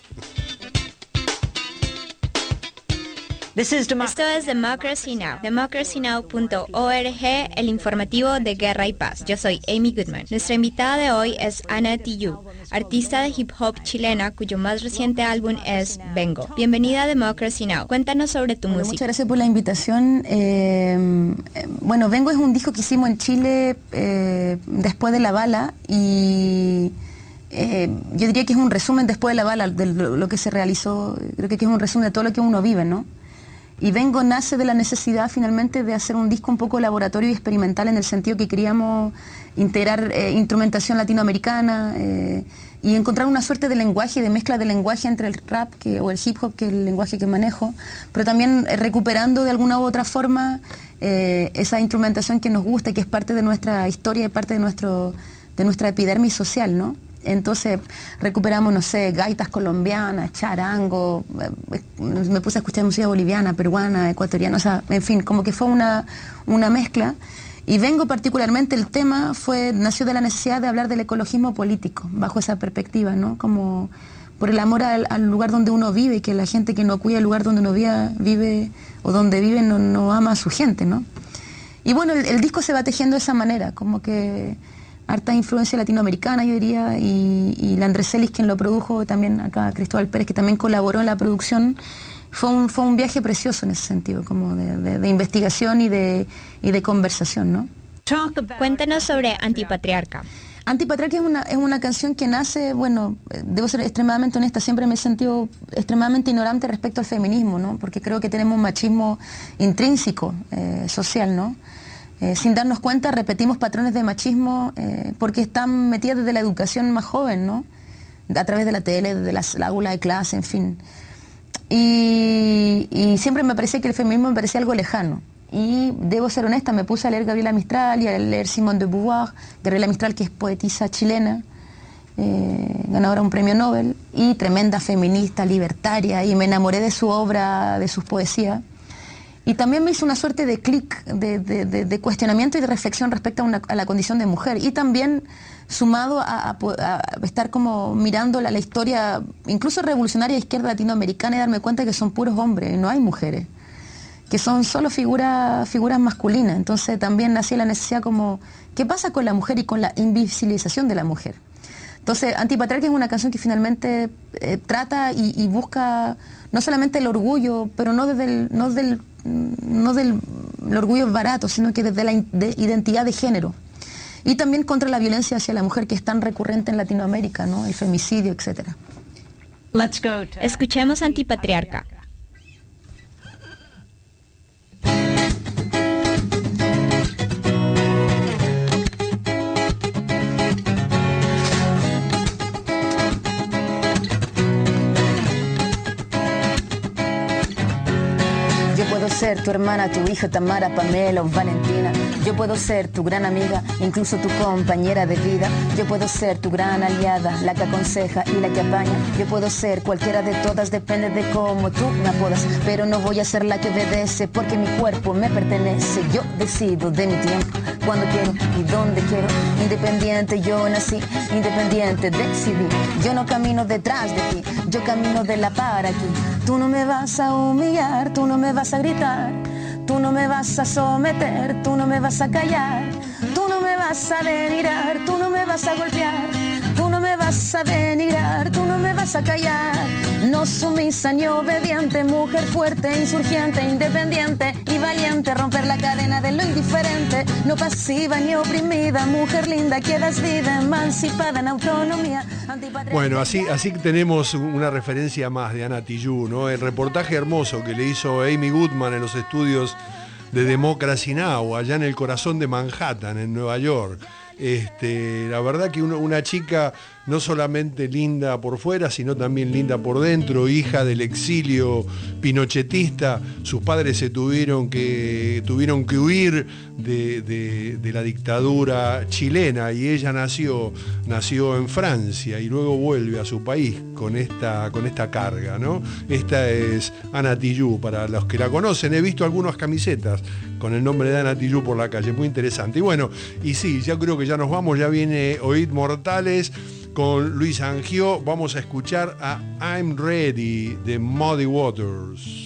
[SPEAKER 16] Esto es Democracy Now! democracy now punto org, el informativo de Guerra y Paz. Yo soy Amy Goodman. Nuestra invitada de hoy es Ana Tijoux, artista de hip hop chilena cuyo más reciente álbum es Vengo. Bienvenida a Democracy Now! Cuéntanos sobre tu
[SPEAKER 17] Bueno,
[SPEAKER 16] música.
[SPEAKER 17] muchas gracias por la invitación. Eh, eh, bueno, Vengo es un disco que hicimos en Chile eh, después de La Bala y eh, yo diría que es un resumen después de La Bala de lo, lo que se realizó. Creo que es un resumen de todo lo que uno vive, ¿no? Y Vengo nace de la necesidad finalmente de hacer un disco un poco laboratorio y experimental en el sentido que queríamos integrar eh, instrumentación latinoamericana eh, y encontrar una suerte de lenguaje, de mezcla de lenguaje entre el rap que, o el hip hop, que es el lenguaje que manejo, pero también eh, recuperando de alguna u otra forma eh, esa instrumentación que nos gusta y que es parte de nuestra historia y parte de, nuestro, de nuestra epidermis social, ¿no? Entonces recuperamos, no sé, gaitas colombianas, charango, eh, me puse a escuchar música boliviana, peruana, ecuatoriana, o sea, en fin, como que fue una, una mezcla. Y Vengo particularmente, el tema fue, nació de la necesidad de hablar del ecologismo político, bajo esa perspectiva, ¿no? Como por el amor al, al lugar donde uno vive y que la gente que no cuida el lugar donde uno vive, vive o donde vive no, no ama a su gente, ¿no? Y bueno, el, el disco se va tejiendo de esa manera, como que harta influencia latinoamericana, yo diría, y, y la Andrés Celis, quien lo produjo, también acá Cristóbal Pérez, que también colaboró en la producción. Fue un, fue un viaje precioso en ese sentido, como de, de, de investigación y de, y de conversación, ¿no?
[SPEAKER 16] Cuéntanos sobre Antipatriarca.
[SPEAKER 17] Antipatriarca es una, es una canción que nace, bueno, debo ser extremadamente honesta, siempre me he sentido extremadamente ignorante respecto al feminismo, ¿no? Porque creo que tenemos un machismo intrínseco, eh, social, ¿no? Eh, sin darnos cuenta repetimos patrones de machismo eh, porque están metidas desde la educación más joven, ¿no? A través de la tele, de las, la aula de clase, en fin. Y, y siempre me parecía que el feminismo me parecía algo lejano. Y debo ser honesta, me puse a leer Gabriela Mistral y a leer Simone de Beauvoir, Gabriela Mistral, que es poetisa chilena, eh, ganadora de un premio Nobel, y tremenda feminista, libertaria, y me enamoré de su obra, de sus poesías. Y también me hizo una suerte de clic, de, de, de, de cuestionamiento y de reflexión respecto a, una, a la condición de mujer. Y también sumado a, a, a estar como mirando la, la historia, incluso revolucionaria de izquierda latinoamericana, y darme cuenta que son puros hombres, no hay mujeres, que son solo figuras figuras masculinas. Entonces también nació la necesidad como, ¿qué pasa con la mujer y con la invisibilización de la mujer? Entonces, Antipatriarca es una canción que finalmente eh, trata y, y busca no solamente el orgullo, pero no desde el, no del, no del el orgullo barato, sino que desde la in, de identidad de género. Y también contra la violencia hacia la mujer, que es tan recurrente en Latinoamérica, ¿no? El femicidio, etcétera.
[SPEAKER 16] Let's go. Escuchemos Antipatriarca.
[SPEAKER 17] Yo puedo ser tu hermana, tu hija, Tamara, Pamela o Valentina. Yo puedo ser tu gran amiga, incluso tu compañera de vida. Yo puedo ser tu gran aliada, la que aconseja y la que apaña. Yo puedo ser cualquiera de todas, depende de cómo tú me apodas. Pero no voy a ser la que obedece, porque mi cuerpo me pertenece. Yo decido de mi tiempo, cuando quiero y donde quiero. Independiente yo nací, independiente decidí. Yo no camino detrás de ti, yo camino de la para aquí. Tú no me vas a humillar, tú no me vas a gritar, tú no me vas a someter, tú no me vas a callar, tú no me vas a denigrar, tú no me vas a golpear, tú no me vas a denigrar, tú no me vas a callar. No sumisa ni obediente, mujer fuerte, insurgente, independiente y valiente, romper la cadena de lo indiferente, no pasiva ni oprimida, mujer linda, quedas viva, emancipada en autonomía.
[SPEAKER 1] Bueno, así, así tenemos una referencia más de Ana Tijoux, ¿no? El reportaje hermoso que le hizo Amy Goodman en los estudios de Democracy Now!, allá en el corazón de Manhattan, en Nueva York. Este, la verdad que uno, una chica no solamente linda por fuera, sino también linda por dentro, hija del exilio pinochetista. Sus padres se tuvieron que, tuvieron que huir de, de, de la dictadura chilena y ella nació, nació en Francia y luego vuelve a su país con esta, con esta carga, ¿no? Esta es Ana Tijoux, para los que la conocen. He visto algunas camisetas con el nombre de Ana Tijoux por la calle, muy interesante. Y bueno, y sí, ya creo que ya nos vamos, ya viene Oíd Mortales con Luis Angió. Vamos a escuchar a I'm Ready de Muddy Waters.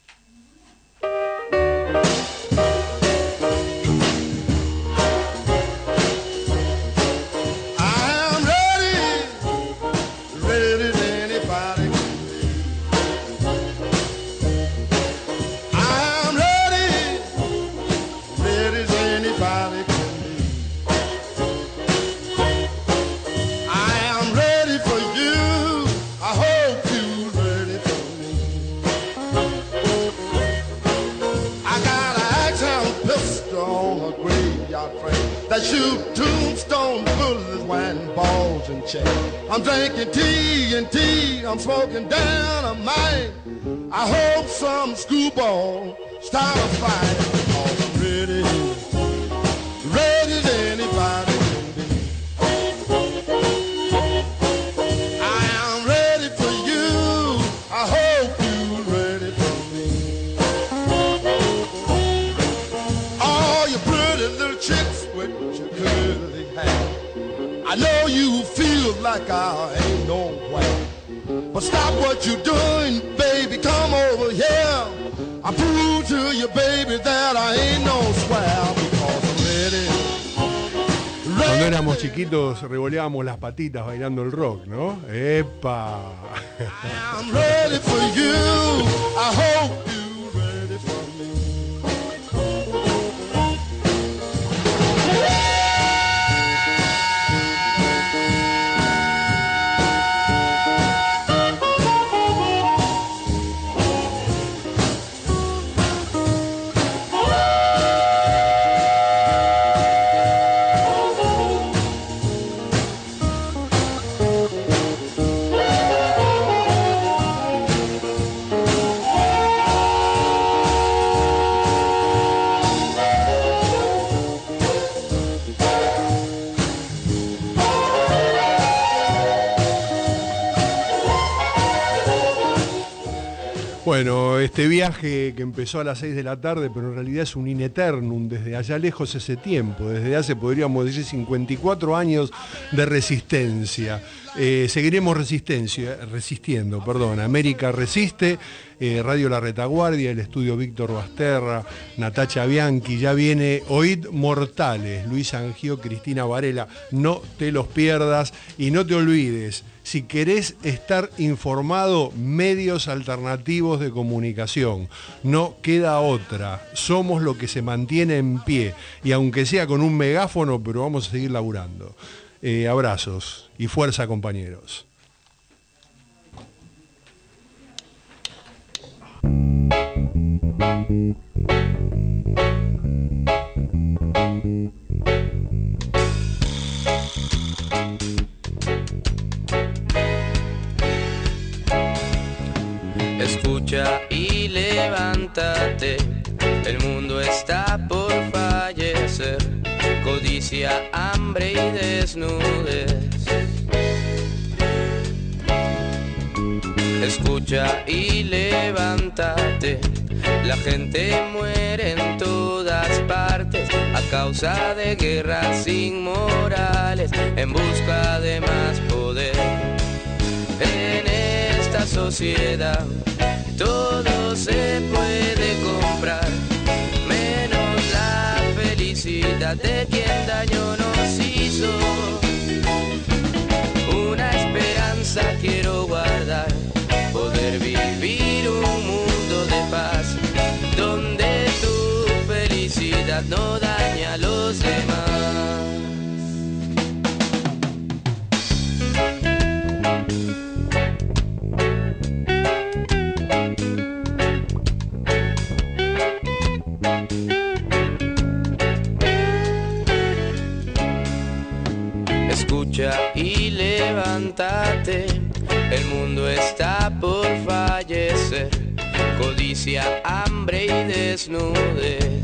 [SPEAKER 14] That shoot tombstone bullets, wine balls and chain. I'm drinking tea and tea, I'm smoking dynamite. I hope some screwball start a fight. Cause I'm ready, ready as anybody can be. I am ready for you, I hope you're ready for me. All you pretty little chicks with your curly hair, I know you feel like I ain't nowhere, but stop what you're doing, baby, come over here. I prove to you, baby, that I ain't no square, because I'm ready.
[SPEAKER 1] Cuando éramos chiquitos revoleábamos las patitas bailando el rock, ¿no? ¡Epa!
[SPEAKER 14] I'm ready for you, I hope you're ready for me.
[SPEAKER 1] Bueno, este viaje que empezó a las seis de la tarde, pero en realidad es un in eternum, desde allá lejos ese tiempo, desde hace, podríamos decir, cincuenta y cuatro años de resistencia. Eh, seguiremos resistencia, resistiendo, perdón. América Resiste, eh, Radio La Retaguardia, el estudio Víctor Basterra, Natacha Bianchi, ya viene Oíd Mortales, Luis Angió, Cristina Varela. No te los pierdas y no te olvides, si querés estar informado, medios alternativos de comunicación. No queda otra. Somos lo que se mantiene en pie. Y aunque sea con un megáfono, pero vamos a seguir laburando. Eh, abrazos y fuerza, compañeros.
[SPEAKER 18] Escucha y levántate, el mundo está por fallecer, codicia, hambre y desnudez. Escucha y levántate, la gente muere en todas partes a causa de guerras inmorales, en busca de más poder. En esta sociedad todo se puede comprar, menos la felicidad de quien daño nos hizo. Una esperanza quiero guardar, poder vivir un mundo de paz, donde tu felicidad no dañe a los demás. Escucha y levántate, el mundo está por fallecer, codicia, hambre y desnudez.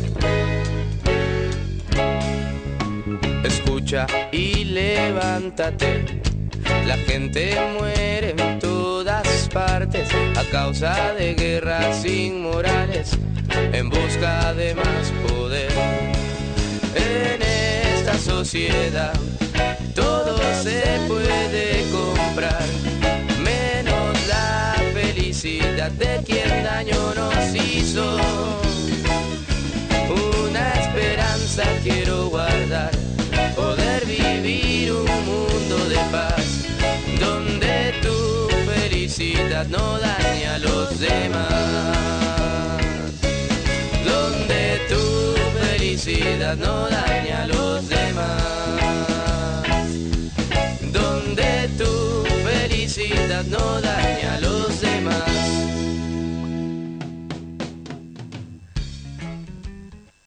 [SPEAKER 18] Escucha y levántate, la gente muere en todas partes a causa de guerras inmorales, en busca de más poder. En esta sociedad todo se puede comprar, menos la felicidad de quien daño nos hizo. Una esperanza quiero guardar, poder vivir un mundo de paz, donde tu felicidad no dañe a los demás, donde tu felicidad no dañe a los demás, donde tu felicidad no daña a los demás.